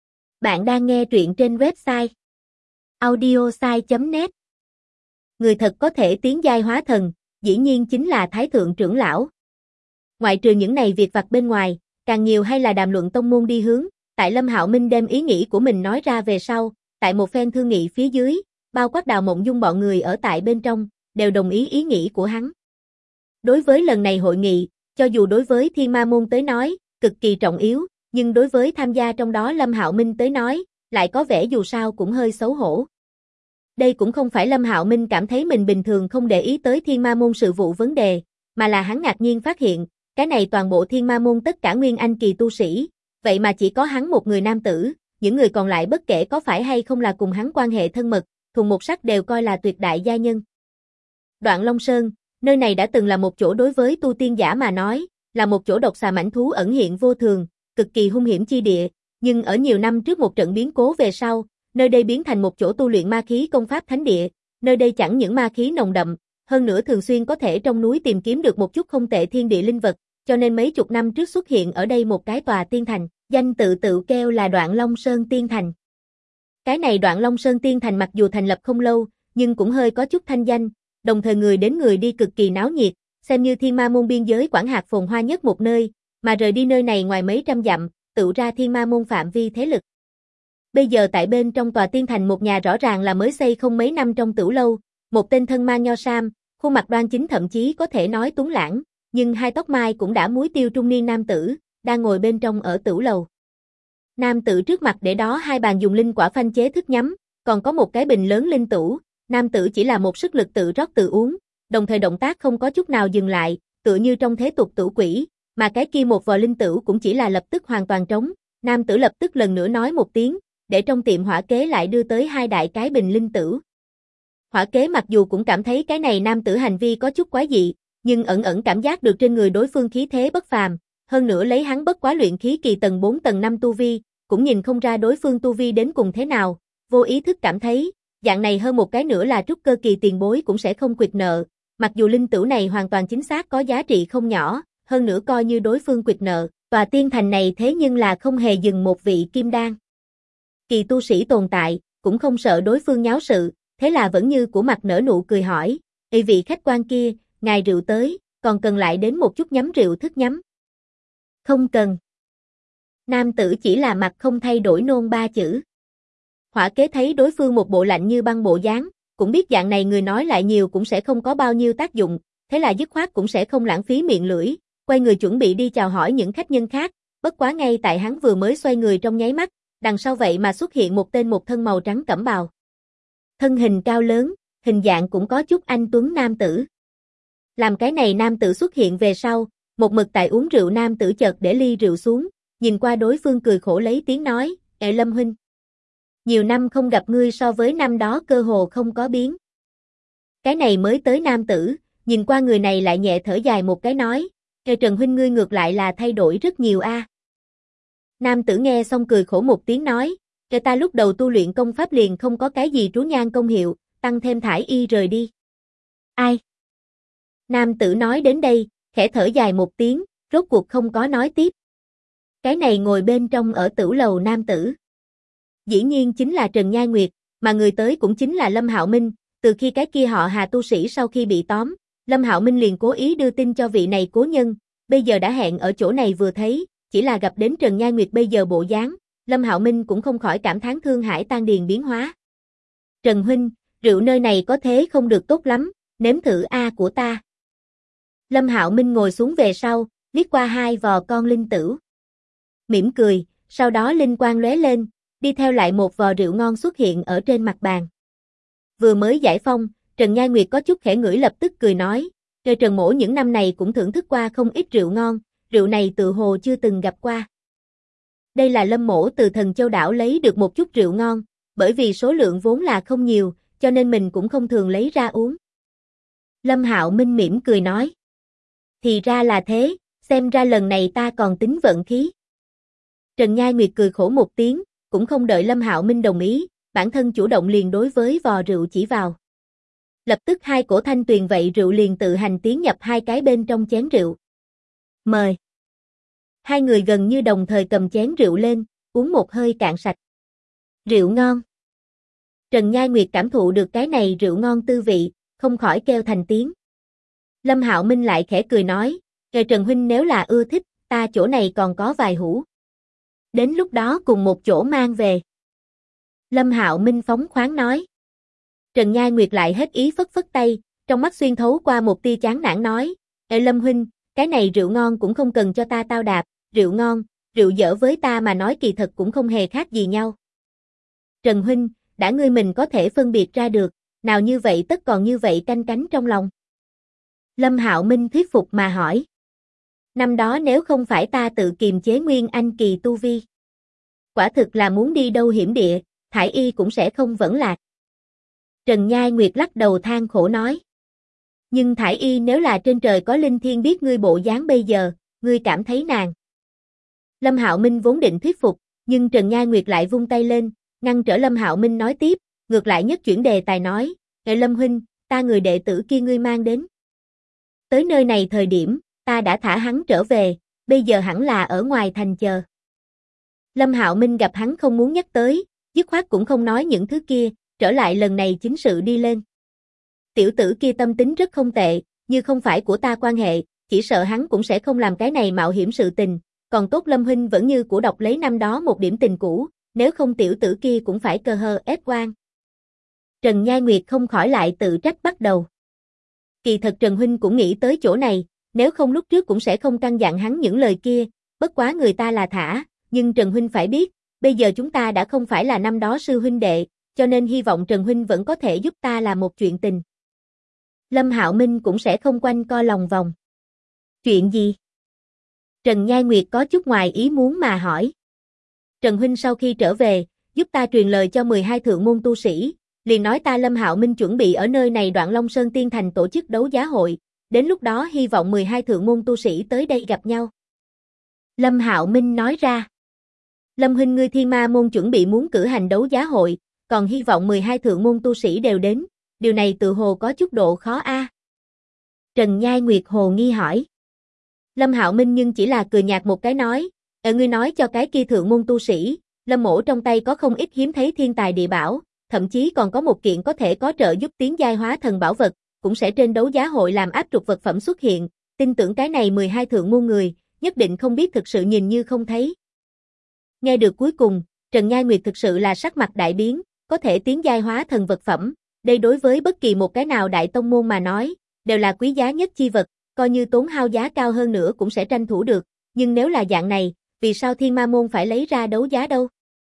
Speaker 1: Bạn đang nghe truyện trên website audiosai.net. Người thật có thể tiến giai hóa thần, dĩ nhiên chính là Thái thượng trưởng lão. Ngoại trừ những này việc vặt bên ngoài, càng nhiều hay là đàm luận tông môn đi hướng, tại Lâm Hạo Minh đem ý nghĩ của mình nói ra về sau, tại một phen thương nghị phía dưới, bao quát Đào Mộng Dung bọn người ở tại bên trong, đều đồng ý ý nghĩ của hắn. Đối với lần này hội nghị, cho dù đối với Thiên Ma môn tới nói, cực kỳ trọng yếu, nhưng đối với tham gia trong đó Lâm Hạo Minh tới nói, lại có vẻ dù sao cũng hơi xấu hổ. Đây cũng không phải Lâm Hạo Minh cảm thấy mình bình thường không để ý tới Thiên Ma môn sự vụ vấn đề, mà là hắn ngạc nhiên phát hiện, cái này toàn bộ Thiên Ma môn tất cả Nguyên Anh kỳ tu sĩ, vậy mà chỉ có hắn một người nam tử, những người còn lại bất kể có phải hay không là cùng hắn quan hệ thân mật, thuần một sắc đều coi là tuyệt đại gia nhân. Đoạn Long Sơn, nơi này đã từng là một chỗ đối với tu tiên giả mà nói, là một chỗ độc xà mãnh thú ẩn hiện vô thường, cực kỳ hung hiểm chi địa, nhưng ở nhiều năm trước một trận biến cố về sau, nơi đây biến thành một chỗ tu luyện ma khí công pháp thánh địa, nơi đây chẳng những ma khí nồng đậm, hơn nữa thường xuyên có thể trong núi tìm kiếm được một chút không tệ thiên địa linh vật, cho nên mấy chục năm trước xuất hiện ở đây một cái tòa tiên thành, danh tự kêu là Đoạn Long Sơn Tiên Thành. Cái này Đoạn Long Sơn Tiên Thành mặc dù thành lập không lâu, nhưng cũng hơi có chút thanh danh, đồng thời người đến người đi cực kỳ náo nhiệt, xem như Thiên Ma môn biên giới quản hạt phồn hoa nhất một nơi, mà rời đi nơi này ngoài mấy trăm dặm, tự ra Thiên Ma môn phạm vi thế lực. Bây giờ tại bên trong tòa tiên thành một nhà rõ ràng là mới xây không mấy năm trong tửu lâu, một tên thân mang nho sam, khuôn mặt đoan chính thậm chí có thể nói tuấn lãng, nhưng hai tóc mai cũng đã muối tiêu trung niên nam tử, đang ngồi bên trong ở tửu lầu. Nam tử trước mặt để đó 2 bàn dùng linh quả phanh chế thức nhắm, còn có một cái bình lớn linh tửu, nam tử chỉ là một sức lực tự rót tự uống, đồng thời động tác không có chút nào dừng lại, tựa như trong thế tục tửu quỷ, mà cái kia một vò linh tửu cũng chỉ là lập tức hoàn toàn trống, nam tử lập tức lần nữa nói một tiếng, để trong tiệm hỏa kế lại đưa tới 2 đại cái bình linh tửu. Hỏa kế mặc dù cũng cảm thấy cái này nam tử hành vi có chút quái dị, nhưng ẩn ẩn cảm giác được trên người đối phương khí thế bất phàm, hơn nữa lấy hắn bất quá luyện khí kỳ tầng 4 tầng 5 tu vi, cũng nhìn không ra đối phương tu vi đến cùng thế nào, vô ý thức cảm thấy, dạng này hơn một cái nữa là trúc cơ kỳ tiền bối cũng sẽ không quỵt nợ, mặc dù linh tửu này hoàn toàn chính xác có giá trị không nhỏ, hơn nữa coi như đối phương quỵt nợ, tòa tiên thành này thế nhưng là không hề dừng một vị kim đan kỳ tu sĩ tồn tại, cũng không sợ đối phương nháo sự, thế là vẫn như của mặt nở nụ cười hỏi, "Ê vị khách quan kia, ngài rượu tới, còn cần lại đến một chút nhắm rượu thức nhắm?" "Không cần." Nam tử chỉ là mặt không thay đổi nôn 3 chữ. Hỏa kế thấy đối phương một bộ lạnh như băng bộ dáng, cũng biết dạng này người nói lại nhiều cũng sẽ không có bao nhiêu tác dụng, thế là dứt khoát cũng sẽ không lãng phí miệng lưỡi, quay người chuẩn bị đi chào hỏi những khách nhân khác, bất quá ngay tại hắn vừa mới xoay người trong nháy mắt, Đằng sau vậy mà xuất hiện một tên một thân màu trắng cẩm bào. Thân hình cao lớn, hình dạng cũng có chút anh tuấn nam tử. Làm cái này nam tử xuất hiện về sau, một mực tại uống rượu nam tử chợt để ly rượu xuống, nhìn qua đối phương cười khổ lấy tiếng nói, "Ệ Lâm huynh, nhiều năm không gặp ngươi so với năm đó cơ hồ không có biến." Cái này mới tới nam tử, nhìn qua người này lại nhẹ thở dài một cái nói, "Ê Trần huynh ngươi ngược lại là thay đổi rất nhiều a." Nam tử nghe xong cười khổ một tiếng nói, "Ê ta lúc đầu tu luyện công pháp liền không có cái gì trú nhan công hiệu, tăng thêm thải y rời đi." "Ai?" Nam tử nói đến đây, khẽ thở dài một tiếng, rốt cuộc không có nói tiếp. Cái này ngồi bên trong ở tửu lầu nam tử. Dĩ nhiên chính là Trần Nhai Nguyệt, mà người tới cũng chính là Lâm Hạo Minh, từ khi cái kia họ Hà tu sĩ sau khi bị tóm, Lâm Hạo Minh liền cố ý đưa tin cho vị này cố nhân, bây giờ đã hẹn ở chỗ này vừa thấy, chỉ là gặp đến Trần Nhai Nguyệt bây giờ bộ dáng, Lâm Hạo Minh cũng không khỏi cảm thán thương hải tan điền biến hóa. "Trần huynh, rượu nơi này có thế không được tốt lắm, nếm thử a của ta." Lâm Hạo Minh ngồi xuống về sau, liếc qua hai vò con linh tửu. Mỉm cười, sau đó linh quang lóe lên, đi theo lại một vò rượu ngon xuất hiện ở trên mặt bàn. Vừa mới giải phong, Trần Nhai Nguyệt có chút khẽ ngửi lập tức cười nói, "Trời Trần mỗ những năm này cũng thưởng thức qua không ít rượu ngon, rượu này tự hồ chưa từng gặp qua." Đây là Lâm mỗ từ Thần Châu đảo lấy được một chút rượu ngon, bởi vì số lượng vốn là không nhiều, cho nên mình cũng không thường lấy ra uống. Lâm Hạo Minh mỉm cười nói, "Thì ra là thế, xem ra lần này ta còn tính vận khí." Trần Nhai Nguyệt cười khổ một tiếng, cũng không đợi Lâm Hạo Minh đồng ý, bản thân chủ động liền đối với vò rượu chỉ vào. Lập tức hai cổ thanh tuyền vậy rượu liền tự hành tiến nhập hai cái bên trong chén rượu. "Mời." Hai người gần như đồng thời cầm chén rượu lên, uống một hơi cạn sạch. "Rượu ngon." Trần Nhai Nguyệt cảm thụ được cái này rượu ngon tư vị, không khỏi kêu thành tiếng. Lâm Hạo Minh lại khẽ cười nói, "Trời Trần huynh nếu là ưa thích, ta chỗ này còn có vài hũ. Đến lúc đó cùng một chỗ mang về." Lâm Hạo Minh phóng khoáng nói. Trần Nhai Nguyệt lại hết ý phất phất tay, trong mắt xuyên thấu qua một tia chán nản nói, "Ê Lâm huynh, cái này rượu ngon cũng không cần cho ta tao đạp, rượu ngon, rượu dở với ta mà nói kỳ thật cũng không hề khác gì nhau." "Trần huynh, đã ngươi mình có thể phân biệt ra được, nào như vậy tất còn như vậy canh cánh trong lòng." Lâm Hạo Minh thuyết phục mà hỏi. "Năm đó nếu không phải ta tự kiềm chế nguyên anh kỳ tu vi, quả thực là muốn đi đâu hiểm địa, thải y cũng sẽ không vẫn lạc." Trần Nhai Nguyệt lắc đầu than khổ nói. "Nhưng thải y nếu là trên trời có linh thiên biết ngươi bộ dáng bây giờ, ngươi cảm thấy nàng?" Lâm Hạo Minh vốn định thuyết phục, nhưng Trần Nhai Nguyệt lại vung tay lên, ngăn trở Lâm Hạo Minh nói tiếp, ngược lại nhất chuyển đề tài nói, "Ê Lâm huynh, ta người đệ tử kia ngươi mang đến. Tới nơi này thời điểm, ta đã thả hắn trở về, bây giờ hẳn là ở ngoài thành chờ." Lâm Hạo Minh gặp hắn không muốn nhắc tới, dứt khoát cũng không nói những thứ kia, trở lại lần này chính sự đi lên. "Tiểu tử kia tâm tính rất không tệ, như không phải của ta quan hệ, chỉ sợ hắn cũng sẽ không làm cái này mạo hiểm sự tình, còn tốt Lâm huynh vẫn như cũ đọc lấy năm đó một điểm tình cũ, nếu không tiểu tử kia cũng phải cơ hơ ép quan." Trần Nhai Nguyệt không khỏi lại tự trách bắt đầu. Kỳ thật Trần huynh cũng nghĩ tới chỗ này, nếu không lúc trước cũng sẽ không căn dặn hắn những lời kia, bất quá người ta là thả, nhưng Trần huynh phải biết, bây giờ chúng ta đã không phải là năm đó sư huynh đệ, cho nên hy vọng Trần huynh vẫn có thể giúp ta làm một chuyện tình. Lâm Hạo Minh cũng sẽ không quanh co lòng vòng. "Chuyện gì?" Trần Nhai Nguyệt có chút ngoài ý muốn mà hỏi. "Trần huynh sau khi trở về, giúp ta truyền lời cho 12 thượng môn tu sĩ, liền nói ta Lâm Hạo Minh chuẩn bị ở nơi này Đoạn Long Sơn Tiên Thành tổ chức đấu giá hội, đến lúc đó hy vọng 12 thượng môn tu sĩ tới đây gặp nhau." Lâm Hạo Minh nói ra. "Lâm huynh ngươi Thiên Ma môn chuẩn bị muốn cử hành đấu giá hội, còn hy vọng 12 thượng môn tu sĩ đều đến, điều này tự hồ có chút độ khó a." Trần Nhai Nguyệt hồ nghi hỏi. Lâm Hạo Minh nhưng chỉ là cười nhạt một cái nói, ngươi nói cho cái kia thượng môn tu sĩ, Lâm mỗ trong tay có không ít hiếm thấy thiên tài địa bảo, thậm chí còn có một kiện có thể có trợ giúp tiến giai hóa thần bảo vật, cũng sẽ trên đấu giá hội làm áp trục vật phẩm xuất hiện, tin tưởng cái này 12 thượng môn người, nhất định không biết thực sự nhìn như không thấy." Nghe được cuối cùng, Trần Nhai Nguyệt thực sự là sắc mặt đại biến, có thể tiến giai hóa thần vật phẩm, đây đối với bất kỳ một cái nào đại tông môn mà nói, đều là quý giá nhất chi vật, coi như tốn hao giá cao hơn nữa cũng sẽ tranh thủ được, nhưng nếu là dạng này, vì sao Thiên Ma môn phải lấy ra đấu giá đâu?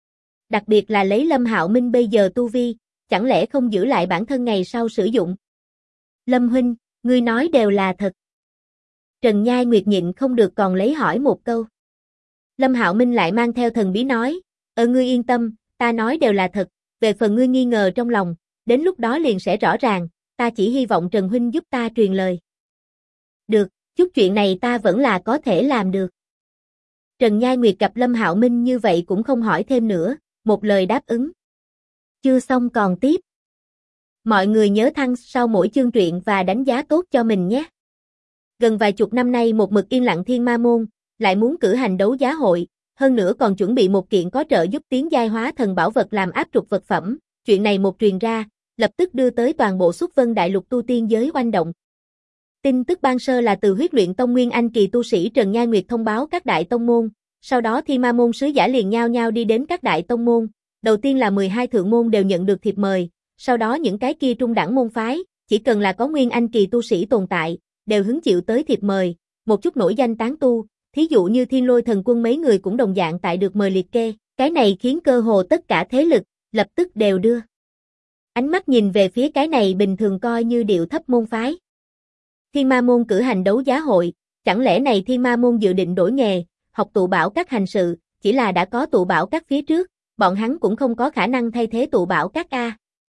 Speaker 1: Đặc biệt là lấy Lâm Hạo Minh bây giờ tu vi, chẳng lẽ không giữ lại bản thân ngày sau sử dụng? Lâm huynh, ngươi nói đều là thật. Trần Nhai Nguyệt nhịn không được còn lấy hỏi một câu. Lâm Hạo Minh lại mang theo thần bí nói, ngươi yên tâm, ta nói đều là thật, về phần ngươi nghi ngờ trong lòng, đến lúc đó liền sẽ rõ ràng, ta chỉ hy vọng Trần huynh giúp ta truyền lời. Được, chút chuyện này ta vẫn là có thể làm được. Trần Nhai Nguyệt gặp Lâm Hạo Minh như vậy cũng không hỏi thêm nữa, một lời đáp ứng. Chưa xong còn tiếp. Mọi người nhớ thăng sau mỗi chương truyện và đánh giá tốt cho mình nhé. Gần vài chục năm nay một mực yên lặng Thiên Ma Môn, lại muốn cử hành đấu giá hội, hơn nữa còn chuẩn bị một kiện có trợ giúp tiến giai hóa thần bảo vật làm áp trục vật phẩm. Chuyện này một truyền ra, lập tức đưa tới toàn bộ Xuất Vân Đại Lục tu tiên giới oanh động. Tin tức ban sơ là từ Huyết Luyện Tông Nguyên Anh kỳ tu sĩ Trần Nhai Nguyệt thông báo các đại tông môn, sau đó Thiên Ma Môn sứ giả liền nhao nhao đi đến các đại tông môn, đầu tiên là 12 thượng môn đều nhận được thiệp mời, sau đó những cái kia trung đẳng môn phái, chỉ cần là có Nguyên Anh kỳ tu sĩ tồn tại, đều hứng chịu tới thiệp mời, một chút nổi danh tán tu, thí dụ như Thiên Lôi Thần Quân mấy người cũng đồng dạng tại được mời liệt kê, cái này khiến cơ hồ tất cả thế lực, lập tức đều đưa ánh mắt nhìn về phía cái này bình thường coi như điệu thấp môn phái. Thiên Ma Môn cử hành đấu giá hội, chẳng lẽ này Thiên Ma Môn dự định đổi nghề, học tụ bảo các hành sự, chỉ là đã có tụ bảo các phía trước, bọn hắn cũng không có khả năng thay thế tụ bảo các a.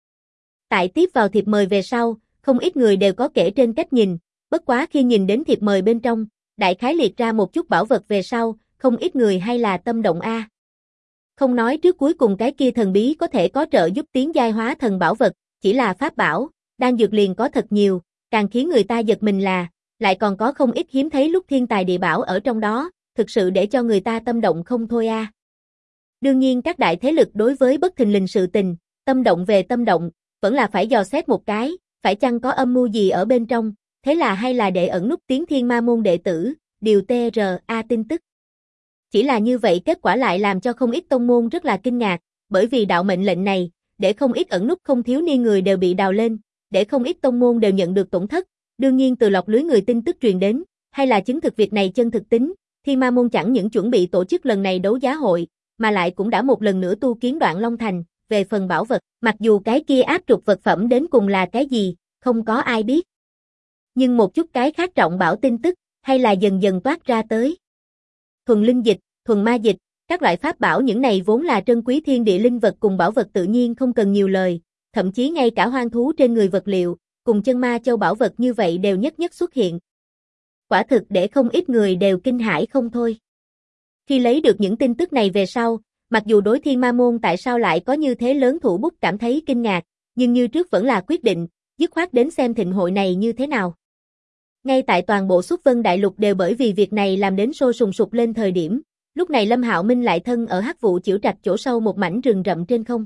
Speaker 1: Tại tiếp vào thiệp mời về sau, không ít người đều có kể trên cách nhìn, bất quá khi nhìn đến thiệp mời bên trong, đại khái liệt ra một chút bảo vật về sau, không ít người hay là tâm động a. Không nói trước cuối cùng cái kia thần bí có thể có trợ giúp tiến giai hóa thần bảo vật, chỉ là pháp bảo, đan dược liền có thật nhiều, càng khiến người ta giật mình là, lại còn có không ít hiếm thấy lúc thiên tài địa bảo ở trong đó, thực sự để cho người ta tâm động không thôi a. Đương nhiên các đại thế lực đối với bất thình lình sự tình, tâm động về tâm động, vẫn là phải dò xét một cái, phải chăng có âm mưu gì ở bên trong, thế là hay là để ẩn nút tiến Thiên Ma Môn đệ tử, điều TRA tin tức. Chỉ là như vậy kết quả lại làm cho không ít tông môn rất là kinh ngạc, bởi vì đạo mệnh lệnh này, để không ít ẩn nút không thiếu niên người đều bị đào lên, để không ít tông môn đều nhận được tổn thất, đương nhiên từ lọc lưới người tin tức truyền đến, hay là chứng thực việc này chân thực tính, Thiên Ma Môn chẳng những chuẩn bị tổ chức lần này đấu giá hội, mà lại cũng đã một lần nữa tu kiến Đoạn Long Thành, về phần bảo vật, mặc dù cái kia áp trục vật phẩm đến cùng là cái gì, không có ai biết. Nhưng một chút cái khác trọng bảo tin tức, hay là dần dần toát ra tới. Thuần linh dịch, thuần ma dịch, các loại pháp bảo những này vốn là trân quý thiên địa linh vật cùng bảo vật tự nhiên không cần nhiều lời, thậm chí ngay cả hoang thú trên người vật liệu, cùng chân ma châu bảo vật như vậy đều nhất nhất xuất hiện. Quả thực để không ít người đều kinh hãi không thôi. Khi lấy được những tin tức này về sau, mặc dù đối Thiên Ma Môn tại sao lại có như thế lớn thủ bút cảm thấy kinh ngạc, nhưng như trước vẫn là quyết định, dứt khoát đến xem thịnh hội này như thế nào. Ngay tại toàn bộ Xuất Vân Đại Lục đều bởi vì việc này làm đến sôi sùng sục lên thời điểm, lúc này Lâm Hạo Minh lại thân ở Hắc Vụ Chiểu Trạch chỗ sâu một mảnh rừng rậm trên không.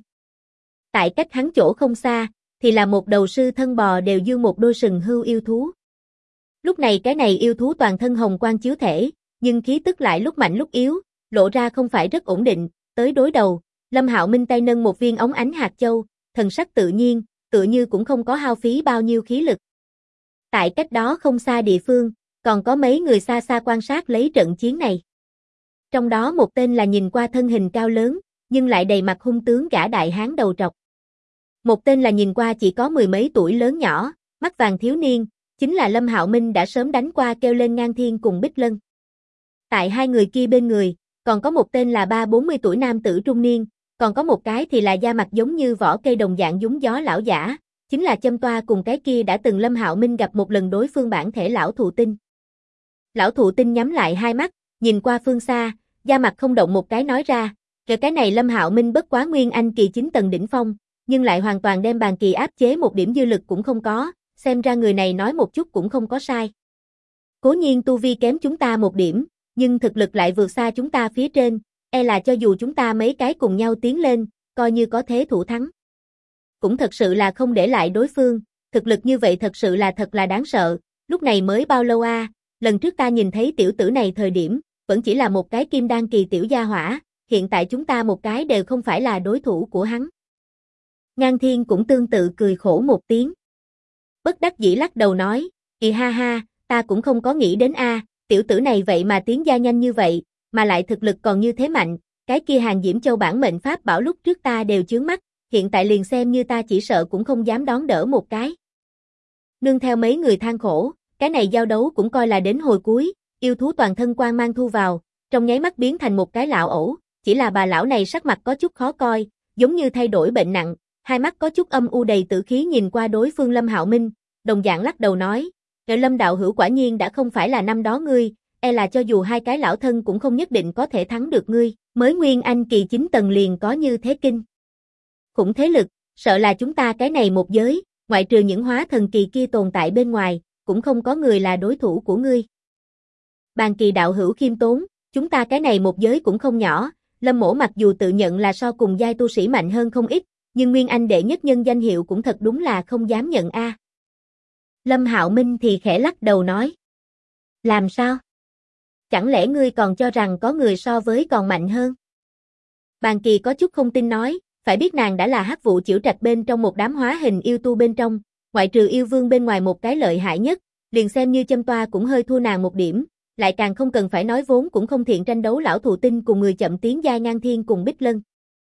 Speaker 1: Tại cách hắn chỗ không xa, thì là một đầu sư thân bò đều dương một đôi sừng hưu yêu thú. Lúc này cái này yêu thú toàn thân hồng quang chiếu thể, nhưng khí tức lại lúc mạnh lúc yếu, lộ ra không phải rất ổn định, tới đối đầu, Lâm Hạo Minh tay nâng một viên óng ánh hạt châu, thần sắc tự nhiên, tựa như cũng không có hao phí bao nhiêu khí lực. Tại cách đó không xa địa phương, còn có mấy người xa xa quan sát lấy trận chiến này. Trong đó một tên là nhìn qua thân hình cao lớn, nhưng lại đầy mặt hung tướng gã đại hán đầu trọc. Một tên là nhìn qua chỉ có mười mấy tuổi lớn nhỏ, mắt vàng thiếu niên, chính là Lâm Hạo Minh đã sớm đánh qua kêu lên ngang thiên cùng Bích Lân. Tại hai người kia bên người, còn có một tên là 30-40 tuổi nam tử trung niên, còn có một cái thì là da mặt giống như vỏ cây đồng dạng dúng gió lão giả, chính là Châm Toa cùng cái kia đã từng Lâm Hạo Minh gặp một lần đối phương bản thể lão thụ tinh. Lão thụ tinh nhắm lại hai mắt, nhìn qua phương xa, da mặt không động một cái nói ra, cái này Lâm Hạo Minh bất quá Nguyên Anh kỳ 9 tầng đỉnh phong, nhưng lại hoàn toàn đem bàn kỳ áp chế một điểm dư lực cũng không có, xem ra người này nói một chút cũng không có sai. Cố nhiên tu vi kém chúng ta một điểm, nhưng thực lực lại vượt xa chúng ta phía trên, e là cho dù chúng ta mấy cái cùng nhau tiến lên, coi như có thế thủ thắng. Cũng thật sự là không để lại đối phương, thực lực như vậy thật sự là thật là đáng sợ, lúc này mới bao lâu a? Lần trước ta nhìn thấy tiểu tử này thời điểm, vẫn chỉ là một cái kim đan kỳ tiểu gia hỏa, hiện tại chúng ta một cái đều không phải là đối thủ của hắn. Ngang Thiên cũng tương tự cười khổ một tiếng. Bất đắc dĩ lắc đầu nói, ha ha, ta cũng không có nghĩ đến a, tiểu tử này vậy mà tiến gia nhanh như vậy, mà lại thực lực còn như thế mạnh, cái kia hàng Diễm Châu bản mệnh pháp bảo lúc trước ta đều chướng mắt, hiện tại liền xem như ta chỉ sợ cũng không dám đón đỡ một cái. Nương theo mấy người than khổ, cái này giao đấu cũng coi là đến hồi cuối, yêu thú toàn thân quang mang thu vào, trong nháy mắt biến thành một cái lão ẩu, chỉ là bà lão này sắc mặt có chút khó coi, giống như thay đổi bệnh nặng, hai mắt có chút âm u đầy tử khí nhìn qua đối phương Lâm Hạo Minh, đồng dạng lắc đầu nói, Lâm đạo hữu quả nhiên đã không phải là năm đó ngươi, e là cho dù hai cái lão thân cũng không nhất định có thể thắng được ngươi, mới Nguyên Anh kỳ 9 tầng liền có như thế kinh. Khủng thế lực, sợ là chúng ta cái này một giới, ngoại trừ những hóa thần kỳ kia tồn tại bên ngoài, cũng không có người là đối thủ của ngươi. Bàn Kỳ đạo hữu khiêm tốn, chúng ta cái này một giới cũng không nhỏ, Lâm mỗ mặc dù tự nhận là so cùng giai tu sĩ mạnh hơn không ít, nhưng Nguyên Anh đệ nhất nhân danh hiệu cũng thật đúng là không dám nhận a. Lâm Hạo Minh thì khẽ lắc đầu nói. Làm sao? Chẳng lẽ ngươi còn cho rằng có người so với còn mạnh hơn? Bàn Kỳ có chút không tin nói, phải biết nàng đã là Hắc Vụ Chiểu Trạch bên trong một đám hóa hình yêu tu bên trong, ngoại trừ yêu vương bên ngoài một cái lợi hại nhất, liền xem như châm toa cũng hơi thua nàng một điểm, lại càng không cần phải nói vốn cũng không thiện tranh đấu lão thụ tinh cùng người chậm tiến giai Ngang Thiên cùng Bích Lân.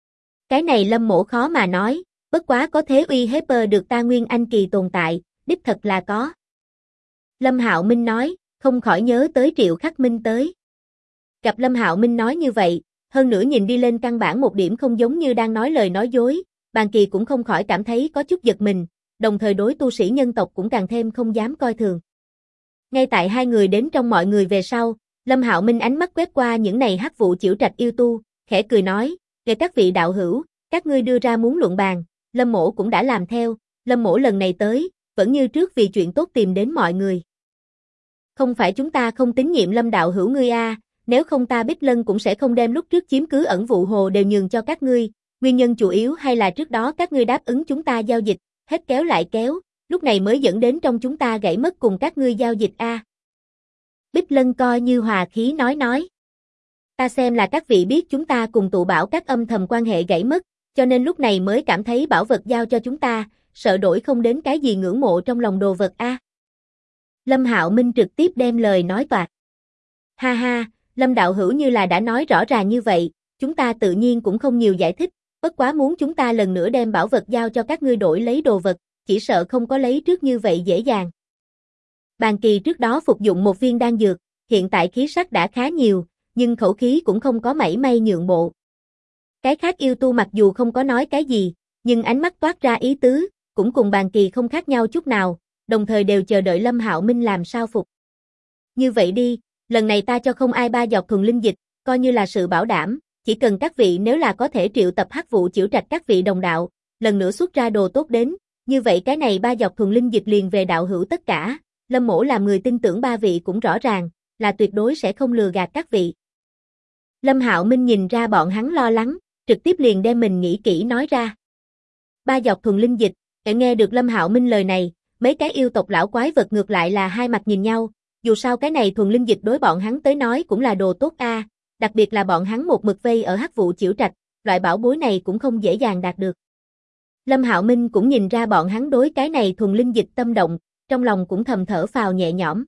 Speaker 1: Cái này Lâm mỗ khó mà nói, bất quá có thế uy hiếp được ta Nguyên Anh kỳ tồn tại, đích thật là có. Lâm Hạo Minh nói, không khỏi nhớ tới Triệu Khắc Minh tới. Gặp Lâm Hạo Minh nói như vậy, hơn nữa nhìn đi lên căn bản một điểm không giống như đang nói lời nói dối, Bàn Kỳ cũng không khỏi cảm thấy có chút giật mình, đồng thời đối tu sĩ nhân tộc cũng càng thêm không dám coi thường. Ngay tại hai người đến trong mọi người về sau, Lâm Hạo Minh ánh mắt quét qua những này Hắc Vụ Chiểu Trạch yêu tu, khẽ cười nói, "Kể các vị đạo hữu, các ngươi đưa ra muốn luận bàn, Lâm mỗ cũng đã làm theo, Lâm mỗ lần này tới, vẫn như trước vì chuyện tốt tìm đến mọi người. Không phải chúng ta không tín nhiệm Lâm đạo hữu ngươi a, nếu không ta Bích Lân cũng sẽ không đem lúc trước chiếm cứ Ẩn Vụ Hồ đều nhường cho các ngươi, nguyên nhân chủ yếu hay là trước đó các ngươi đáp ứng chúng ta giao dịch, hết kéo lại kéo, lúc này mới dẫn đến trong chúng ta gãy mất cùng các ngươi giao dịch a." Bích Lân coi như hòa khí nói. Ta xem là các vị biết chúng ta cùng tụ bảo các âm thầm quan hệ gãy mất, cho nên lúc này mới cảm thấy bảo vật giao cho chúng ta, sợ đổi không đến cái gì ngưỡng mộ trong lòng đồ vật a. Lâm Hạo Minh trực tiếp đem lời nói toạc. Ha ha, Lâm đạo hữu như là đã nói rõ ràng như vậy, chúng ta tự nhiên cũng không nhiều giải thích, bất quá muốn chúng ta lần nữa đem bảo vật giao cho các ngươi đổi lấy đồ vật, chỉ sợ không có lấy trước như vậy dễ dàng. Bàn Kỳ trước đó phục dụng một viên đan dược, hiện tại khí sắc đã khá nhiều, nhưng khẩu khí cũng không có mảy may nhượng bộ. Cái khác yêu tu mặc dù không có nói cái gì, nhưng ánh mắt toát ra ý tứ, cũng cùng Bàn Kỳ không khác nhau chút nào, đồng thời đều chờ đợi Lâm Hạo Minh làm sao phục. Như vậy đi, lần này ta cho không ai 3 giọt thuần linh dịch, coi như là sự bảo đảm, chỉ cần các vị nếu là có thể triệu tập Hắc Vụ Chiểu Trạch các vị đồng đạo, lần nữa xuất ra đồ tốt đến, như vậy cái này 3 giọt thuần linh dịch liền về đạo hữu tất cả. Lâm mỗ làm người tin tưởng 3 vị cũng rõ ràng, là tuyệt đối sẽ không lừa gạt các vị. Lâm Hạo Minh nhìn ra bọn hắn lo lắng, trực tiếp liền đem mình nghĩ kỹ nói ra. 3 giọt thuần linh dịch, nghe được Lâm Hạo Minh lời này, mấy cái yêu tộc lão quái vật ngược lại là hai mặt nhìn nhau, dù sao cái này thuần linh dịch đối bọn hắn tới nói cũng là đồ tốt a, đặc biệt là bọn hắn một mực vây ở Hắc Vụ Chiểu Trạch, loại bảo bối này cũng không dễ dàng đạt được. Lâm Hạo Minh cũng nhìn ra bọn hắn đối cái này thuần linh dịch tâm động, trong lòng cũng thầm thở phào nhẹ nhõm.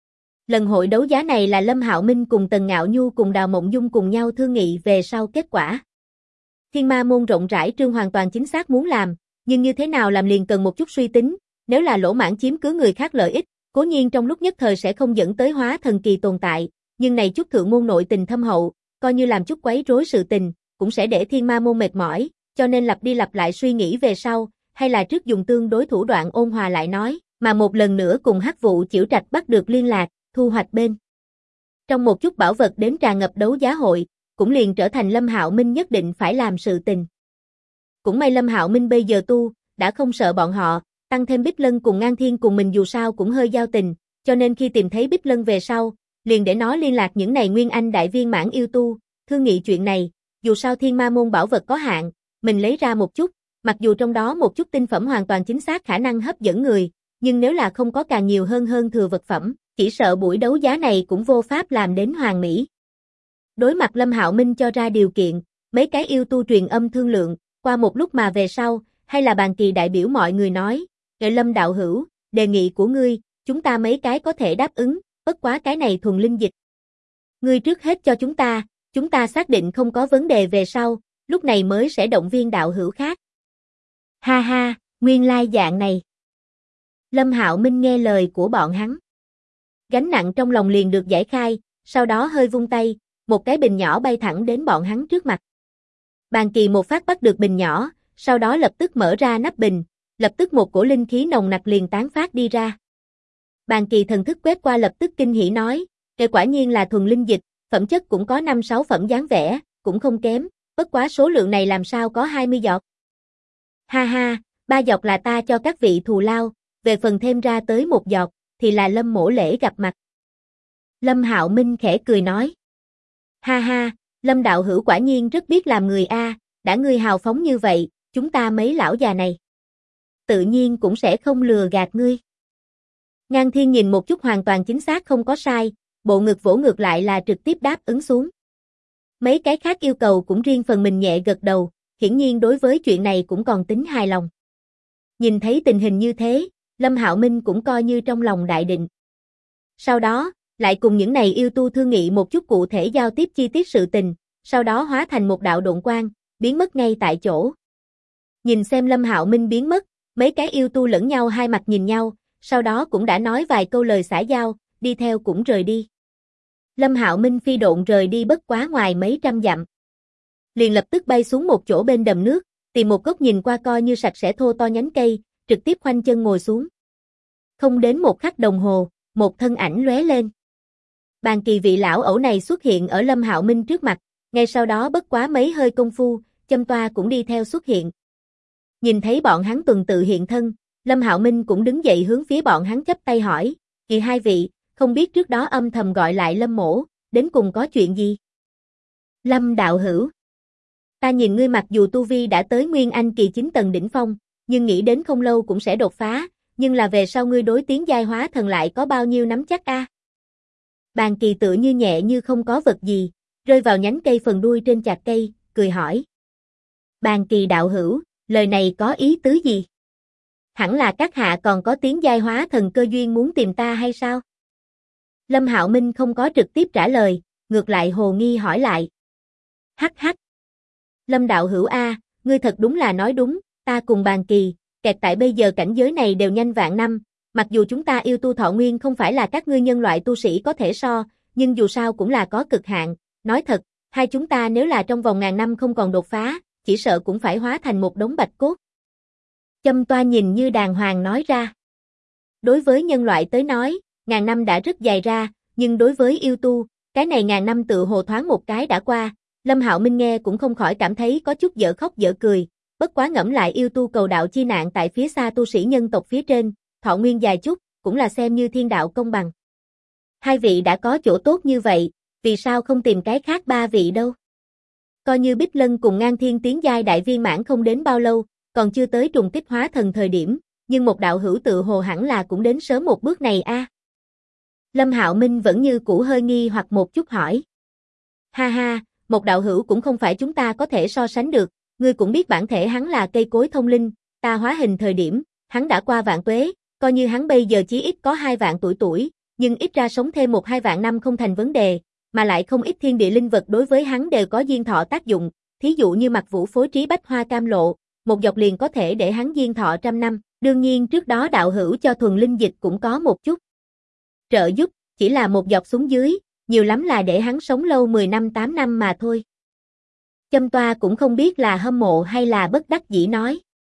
Speaker 1: Lần hội đấu giá này là Lâm Hạo Minh cùng Tần Ngạo Nhu cùng Đào Mộng Dung cùng nhau thương nghị về sau kết quả. Thiên Ma môn rộng rãi trương hoàn toàn chính xác muốn làm, nhưng như thế nào làm liền cần một chút suy tính, nếu là lỗ mãng chiếm cứ người khác lợi ích, cố nhiên trong lúc nhất thời sẽ không dẫn tới hóa thần kỳ tồn tại, nhưng này chút thượng môn nội tình thâm hậu, coi như làm chút quấy rối sự tình, cũng sẽ để Thiên Ma môn mệt mỏi, cho nên lặp đi lặp lại suy nghĩ về sau, hay là trước dùng tương đối thủ đoạn ôn hòa lại nói, mà một lần nữa cùng Hắc Vụ Chiểu Trạch bắt được liên lạc, thu hoạch bên. Trong một chút bảo vật đến tràn ngập đấu giá hội, cũng liền trở thành Lâm Hạo Minh nhất định phải làm sự tình. Cũng may Lâm Hạo Minh bây giờ tu, đã không sợ bọn họ, tăng thêm Bích Lân cùng Ngang Thiên cùng mình dù sao cũng hơi giao tình, cho nên khi tìm thấy Bích Lân về sau, liền để nó liên lạc những này Nguyên Anh đại viên mãn yêu tu, thương nghị chuyện này, dù sao Thiên Ma môn bảo vật có hạn, mình lấy ra một chút, mặc dù trong đó một chút tinh phẩm hoàn toàn chính xác khả năng hấp dẫn người, nhưng nếu là không có càng nhiều hơn thừa vật phẩm, chỉ sợ buổi đấu giá này cũng vô pháp làm đến hoàn mỹ. Đối mặt Lâm Hạo Minh cho ra điều kiện, mấy cái yêu tu truyền âm thương lượng, qua một lúc mà về sau, hay là Bàn Kỳ đại biểu mọi người nói, Lâm đạo hữu, đề nghị của ngươi, chúng ta mấy cái có thể đáp ứng, bất quá cái này thuần linh dịch. Ngươi trước hết cho chúng ta, chúng ta xác định không có vấn đề về sau, lúc này mới sẽ động viên đạo hữu khác. Ha ha, nguyên lai dạng này. Lâm Hạo Minh nghe lời của bọn hắn. Gánh nặng trong lòng liền được giải khai, sau đó hơi vung tay, một cái bình nhỏ bay thẳng đến bọn hắn trước mặt. Bàn Kỳ một phát bắt được bình nhỏ, sau đó lập tức mở ra nắp bình, lập tức một cổ linh khí nồng nặc liền tán phát đi ra. Bàn Kỳ thần thức quét qua lập tức kinh hỉ nói, "Đây quả nhiên là thuần linh dịch, phẩm chất cũng có 5-6 phẩm dáng vẻ, cũng không kém, bất quá số lượng này làm sao có 20 giọt." Ha ha, 3 giọt là ta cho các vị thù lao, về phần thêm ra tới 1 giọt, thì là Lâm mỗ lễ gặp mặt. Lâm Hạo Minh khẽ cười nói. Ha ha, Lâm đạo hữu quả nhiên rất biết làm người a, đã ngươi hào phóng như vậy, chúng ta mấy lão già này tự nhiên cũng sẽ không lừa gạt ngươi. Ngang Thiên nhìn một chút hoàn toàn chính xác không có sai, bộ ngực vỗ ngược lại là trực tiếp đáp ứng xuống. Mấy cái khác yêu cầu cũng riêng phần mình nhẹ gật đầu, hiển nhiên đối với chuyện này cũng còn tính hài lòng. Nhìn thấy tình hình như thế, Lâm Hạo Minh cũng coi như trong lòng đại định. Sau đó, lại cùng những này yêu tu thương nghị một chút cụ thể giao tiếp chi tiết sự tình, sau đó hóa thành một đạo độn quang, biến mất ngay tại chỗ. Nhìn xem Lâm Hạo Minh biến mất, mấy cái yêu tu lẫn nhau hai mặt nhìn nhau, sau đó cũng đã nói vài câu lời xã giao, đi theo cũng rời đi. Lâm Hạo Minh phi độn rời đi bất quá ngoài mấy trăm dặm. Liền lập tức bay xuống một chỗ bên đầm nước, tìm một gốc nhìn qua coi như sạch sẽ thô to nhánh cây, trực tiếp khoanh chân ngồi xuống. Không đến một khắc đồng hồ, một thân ảnh lóe lên. Bàn Kỳ vị lão ẩu này xuất hiện ở Lâm Hạo Minh trước mặt, ngay sau đó bất quá mấy hơi công phu, Châm Toa cũng đi theo xuất hiện. Nhìn thấy bọn hắn tuần tự hiện thân, Lâm Hạo Minh cũng đứng dậy hướng phía bọn hắn chắp tay hỏi, "Kỳ hai vị, không biết trước đó âm thầm gọi lại Lâm mỗ, đến cùng có chuyện gì?" Lâm đạo hữu, ta nhìn ngươi mặc dù tu vi đã tới Nguyên Anh kỳ 9 tầng đỉnh phong, nhưng nghĩ đến không lâu cũng sẽ đột phá, nhưng là về sau ngươi đối tiến giai hóa thần lại có bao nhiêu nắm chắc a? Bàn Kỳ tựa như nhẹ như không có vật gì, rơi vào nhánh cây phần đuôi trên chạc cây, cười hỏi. Bàn Kỳ đạo hữu, lời này có ý tứ gì? Hẳn là các hạ còn có tiến giai hóa thần cơ duyên muốn tìm ta hay sao? Lâm Hạo Minh không có trực tiếp trả lời, ngược lại hồ nghi hỏi lại. Hắc hắc. Lâm đạo hữu a, ngươi thật đúng là nói đúng, ta cùng Bàn Kỳ, kẹt tại bây giờ cảnh giới này đều nhanh vạn năm, mặc dù chúng ta yêu tu thọ nguyên không phải là các ngươi nhân loại tu sĩ có thể so, nhưng dù sao cũng là có cực hạn, nói thật, hai chúng ta nếu là trong vòng ngàn năm không còn đột phá, chỉ sợ cũng phải hóa thành một đống bạch cốt. Châm Toa nhìn như đàng hoàng nói ra. Đối với nhân loại tới nói, ngàn năm đã rất dài ra, nhưng đối với yêu tu, cái này ngàn năm tự hồ thoáng một cái đã qua, Lâm Hạo Minh nghe cũng không khỏi cảm thấy có chút dở khóc dở cười, bất quá ngẫm lại yêu tu cầu đạo chi nạn tại phía xa tu sĩ nhân tộc phía trên, thọ nguyên dài chút, cũng là xem như thiên đạo công bằng. Hai vị đã có chỗ tốt như vậy, vì sao không tìm cái khác ba vị đâu? Coi như Bích Lân cùng Ngang Thiên tiến giai đại viên mãn không đến bao lâu, còn chưa tới trùng kích hóa thần thời điểm, nhưng một đạo hữu tự hồ hẳn là cũng đến sớm một bước này a. Lâm Hạo Minh vẫn như cũ hơi nghi hoặc một chút hỏi. Ha ha, một đạo hữu cũng không phải chúng ta có thể so sánh được, ngươi cũng biết bản thể hắn là cây cối thông linh, ta hóa hình thời điểm, hắn đã qua vạn tuế, coi như hắn bây giờ chí ít có 2 vạn tuổi, nhưng ít ra sống thêm 1-2 vạn năm không thành vấn đề, mà lại không ít thiên địa linh vật đối với hắn đều có diên thọ tác dụng, thí dụ như Mặc Vũ phối trí bách hoa cam lộ, một giọt liền có thể để hắn diên thọ 100 năm, đương nhiên trước đó đạo hữu cho thuần linh dịch cũng có một chút trợ giúp, chỉ là một giọt xuống dưới, nhiều lắm là để hắn sống lâu 10 năm 8 năm mà thôi. Châm Toa cũng không biết là hâm mộ hay là bất đắc dĩ nói.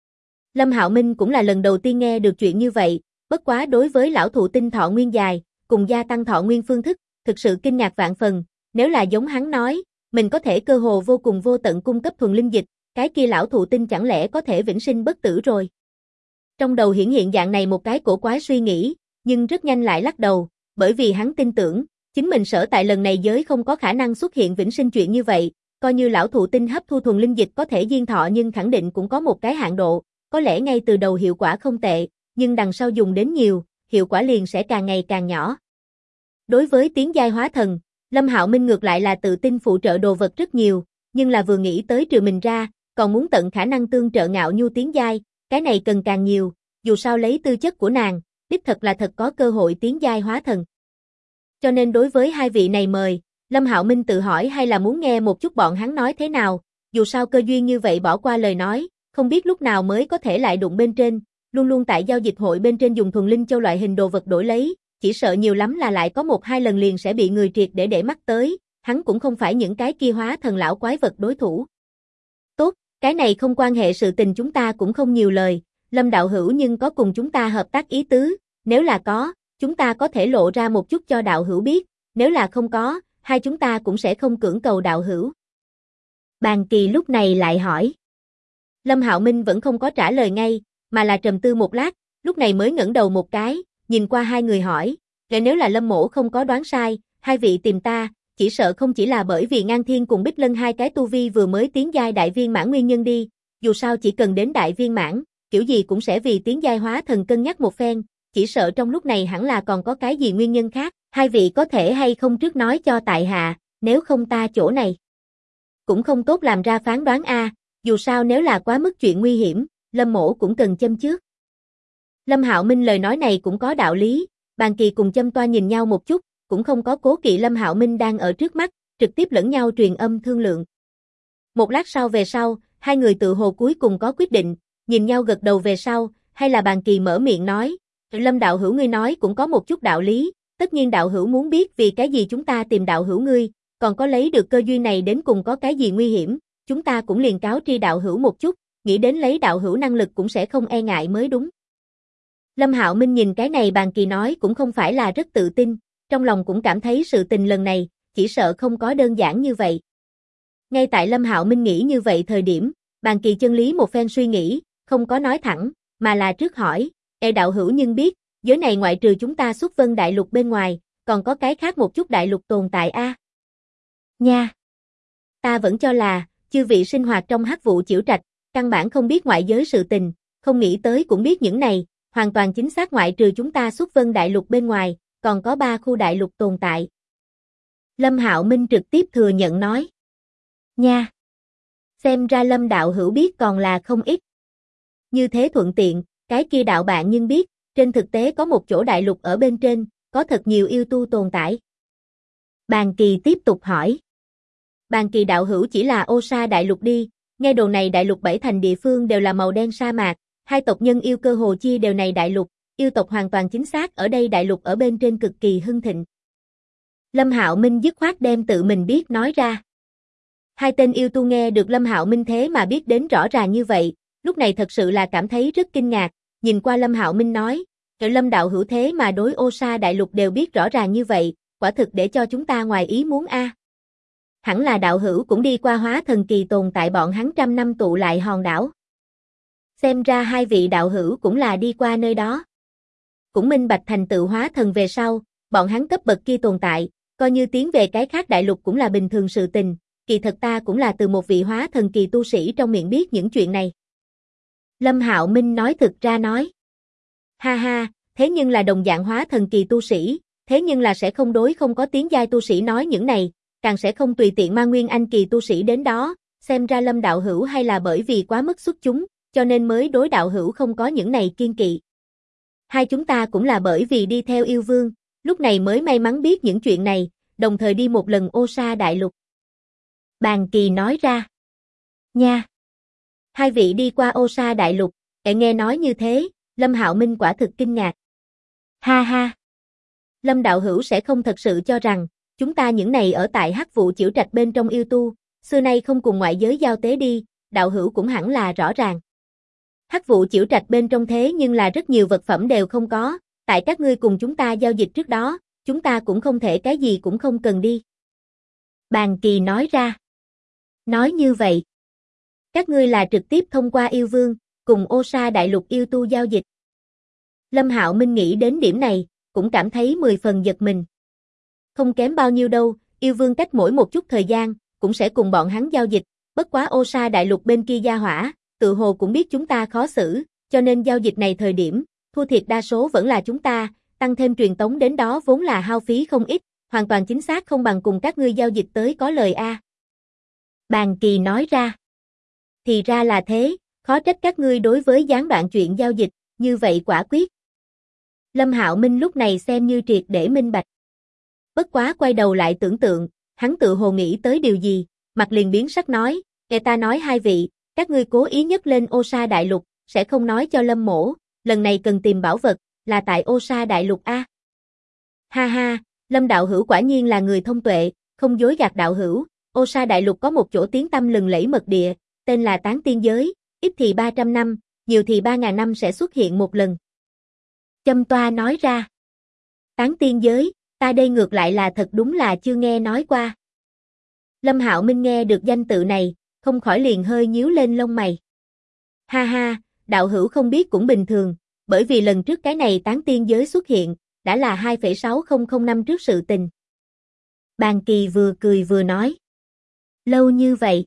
Speaker 1: Lâm Hạo Minh cũng là lần đầu tiên nghe được chuyện như vậy, bất quá đối với lão thụ tinh thọ nguyên dài, cùng gia tăng thọ nguyên phương thức, thực sự kinh ngạc vạn phần, nếu là giống hắn nói, mình có thể cơ hồ vô cùng vô tận cung cấp thuần linh dịch, cái kia lão thụ tinh chẳng lẽ có thể vĩnh sinh bất tử rồi. Trong đầu hiển hiện dạng này một cái cổ quái suy nghĩ, nhưng rất nhanh lại lắc đầu, bởi vì hắn tin tưởng, chính mình sở tại lần này giới không có khả năng xuất hiện vĩnh sinh chuyện như vậy, coi như lão thụ tinh hấp thu thuần linh dịch có thể diên thọ nhưng khẳng định cũng có một cái hạn độ, có lẽ ngay từ đầu hiệu quả không tệ, nhưng đằng sau dùng đến nhiều, hiệu quả liền sẽ càng ngày càng nhỏ. Đối với tiến giai hóa thần, Lâm Hạo Minh ngược lại là tự tin phụ trợ đồ vật rất nhiều, nhưng là vừa nghĩ tới trừ mình ra, còn muốn tận khả năng tương trợ Ngạo Nhu tiến giai, cái này cần càng nhiều, dù sao lấy tư chất của nàng, đích thật là thật có cơ hội tiến giai hóa thần. Cho nên đối với hai vị này mời, Lâm Hạo Minh tự hỏi hay là muốn nghe một chút bọn hắn nói thế nào, dù sao cơ duyên như vậy bỏ qua lời nói, không biết lúc nào mới có thể lại đụng bên trên, luôn luôn tại giao dịch hội bên trên dùng thuần linh châu loại hình đồ vật đổi lấy, chỉ sợ nhiều lắm là lại có 1-2 lần liền sẽ bị người triệt để mắt tới, hắn cũng không phải những cái kia hóa thần lão quái vật đối thủ. Tốt, cái này không quan hệ sự tình chúng ta cũng không nhiều lời, Lâm đạo hữu nhưng có cùng chúng ta hợp tác ý tứ, nếu là có, chúng ta có thể lộ ra một chút cho đạo hữu biết, nếu là không có, hai chúng ta cũng sẽ không cưỡng cầu đạo hữu. Bàn Kỳ lúc này lại hỏi. Lâm Hạo Minh vẫn không có trả lời ngay, mà là trầm tư một lát, lúc này mới ngẩng đầu một cái, nhìn qua hai người hỏi, nếu là Lâm mỗ không có đoán sai, hai vị tìm ta, chỉ sợ không chỉ là bởi vì Ngang Thiên cùng Bích Lân hai cái tu vi vừa mới tiến giai đại viên mãn nguyên nhân đi, dù sao chỉ cần đến đại viên mãn, kiểu gì cũng sẽ vì tiến giai hóa thần cân nhắc một phen, chỉ sợ trong lúc này hẳn là còn có cái gì nguyên nhân khác, hai vị có thể hay không trước nói cho tại hạ, nếu không ta chỗ này cũng không tốt làm ra phán đoán a, dù sao nếu là quá mức chuyện nguy hiểm, Lâm mỗ cũng cần châm trước. Lâm Hạo Minh lời nói này cũng có đạo lý, Bàn Kỳ cùng Châm Toa nhìn nhau một chút, cũng không có cố kỵ Lâm Hạo Minh đang ở trước mắt, trực tiếp lẫn nhau truyền âm thương lượng. Một lát sau về sau, hai người tự hồ cuối cùng có quyết định, nhìn nhau gật đầu về sau, hay là Bàn Kỳ mở miệng nói, Lâm đạo hữu ngươi nói cũng có một chút đạo lý, tất nhiên đạo hữu muốn biết vì cái gì chúng ta tìm đạo hữu ngươi, còn có lấy được cơ duyên này đến cùng có cái gì nguy hiểm, chúng ta cũng liền cáo tri đạo hữu một chút, nghĩ đến lấy đạo hữu năng lực cũng sẽ không e ngại mới đúng. Lâm Hạo Minh nhìn cái này Bàn Kỳ nói cũng không phải là rất tự tin, trong lòng cũng cảm thấy sự tình lần này, chỉ sợ không có đơn giản như vậy. Ngay tại Lâm Hạo Minh nghĩ như vậy thời điểm, Bàn Kỳ chân lý một phen suy nghĩ, không có nói thẳng, mà là trước hỏi, đạo hữu nhưng biết, giới này ngoại trừ chúng ta xuất vân đại lục bên ngoài, còn có cái khác một chút đại lục tồn tại a? Nha! Ta vẫn cho là, chư vị sinh hoạt trong Hắc Vụ Chiểu Trạch, căn bản không biết ngoại giới sự tình, không nghĩ tới cũng biết những này, hoàn toàn chính xác ngoại trừ chúng ta xuất vân đại lục bên ngoài, còn có 3 khu đại lục tồn tại. Lâm Hạo Minh trực tiếp thừa nhận nói. Nha! Xem ra Lâm đạo hữu biết còn là không ít. Như thế thuận tiện, cái kia đạo bạn nhưng biết, trên thực tế có một chỗ đại lục ở bên trên, có thật nhiều yêu tu tồn tại. Bàn Kỳ tiếp tục hỏi. Bàn Kỳ đạo hữu chỉ là Ô Sa đại lục đi, nghe đồn này đại lục 7 thành địa phương đều là màu đen sa mạc, hai tộc nhân yêu cơ hồ chia đều này đại lục, yêu tộc hoàn toàn chính xác ở đây đại lục ở bên trên cực kỳ hưng thịnh. Lâm Hạo Minh dứt khoát đem tự mình biết nói ra. Hai tên yêu tu nghe được Lâm Hạo Minh thế mà biết đến rõ ràng như vậy, lúc này thật sự là cảm thấy rất kinh ngạc, nhìn qua Lâm Hạo Minh nói, Lâm đạo hữu thế mà đối Ô Sa đại lục đều biết rõ ràng như vậy, quả thực để cho chúng ta ngoài ý muốn a. Hẳn là đạo hữu cũng đi qua hóa thần kỳ tồn tại bọn hắn trăm năm tụ lại hòn đảo. Xem ra hai vị đạo hữu cũng là đi qua nơi đó. Cũng minh bạch thành tựu hóa thần về sau, bọn hắn cấp bậc kia tồn tại, coi như tiến về cái khác đại lục cũng là bình thường sự tình, kỳ thật ta cũng là từ một vị hóa thần kỳ tu sĩ trong miệng biết những chuyện này. Lâm Hạo Minh nói thực ra nói. Ha ha, thế nhưng là đồng dạng hóa thần kỳ tu sĩ, thế nhưng là sẽ không đối không có tiếng giai tu sĩ nói những này, càng sẽ không tùy tiện mang nguyên anh kỳ tu sĩ đến đó, xem ra Lâm đạo hữu hay là bởi vì quá mức xuất chúng, cho nên mới đối đạo hữu không có những này kiên kỵ. Hai chúng ta cũng là bởi vì đi theo yêu vương, lúc này mới may mắn biết những chuyện này, đồng thời đi một lần Ô Sa đại lục. Bàn Kỳ nói ra. Nha! Hai vị đi qua Ô Sa đại lục, nghe nói như thế, Lâm Hạo Minh quả thực kinh ngạc. Ha ha! Lâm đạo hữu sẽ không thật sự cho rằng, chúng ta những này ở tại Hắc Vụ Chiểu Trạch bên trong yêu tu, xưa nay không cùng ngoại giới giao tế đi, đạo hữu cũng hẳn là rõ ràng. Hắc Vụ Chiểu Trạch bên trong thế nhưng là rất nhiều vật phẩm đều không có, tại các ngươi cùng chúng ta giao dịch trước đó, chúng ta cũng không thể cái gì cũng không cần đi. Bàn Kỳ nói ra. Nói như vậy, các ngươi là trực tiếp thông qua yêu vương, cùng Ô Sa đại lục yêu tu giao dịch. Lâm Hạo Minh nghĩ đến điểm này, cũng cảm thấy 10 phần giật mình. Không kém bao nhiêu đâu, yêu vương cách mỗi một chút thời gian, cũng sẽ cùng bọn hắn giao dịch, bất quá Ô Sa đại lục bên kia gia hỏa, tự hồ cũng biết chúng ta khó xử, cho nên giao dịch này thời điểm, thua thiệt đa số vẫn là chúng ta, tăng thêm truyền tống đến đó vốn là hao phí không ít, hoàn toàn chính xác không bằng cùng các ngươi giao dịch tới có lời a. Bàn Kỳ nói ra. Thì ra là thế, khó trách các ngươi đối với gián đoạn chuyện giao dịch, như vậy quả quyết. Lâm Hạo Minh lúc này xem như triệt để minh bạch. Bất quá quay đầu lại tưởng tượng, Hắn tự hồ nghĩ tới điều gì, mặt liền biến sắc nói, nghe ta nói hai vị, các ngươi cố ý nhấc lên Ô Sa Đại Lục, sẽ không nói cho Lâm mỗ, lần này cần tìm bảo vật, là tại Ô Sa Đại Lục a. Ha ha, Lâm đạo hữu quả nhiên là người thông tuệ, không dối gạt đạo hữu, Ô Sa Đại Lục có một chỗ tiếng tăm lừng lẫy mật địa, tên là Tán Tiên Giới, ít thì 300 năm, nhiều thì 3.000 năm sẽ xuất hiện một lần. Châm Toa nói ra. Tán Tiên Giới, ta đây ngược lại là thật đúng là chưa nghe nói qua. Lâm Hạo Minh nghe được danh tự này, không khỏi liền hơi nhíu lên lông mày. Ha ha, đạo hữu không biết cũng bình thường, bởi vì lần trước cái này Tán Tiên Giới xuất hiện, đã là 2,6000 năm trước sự tình. Bàn Kỳ vừa cười vừa nói. Lâu như vậy.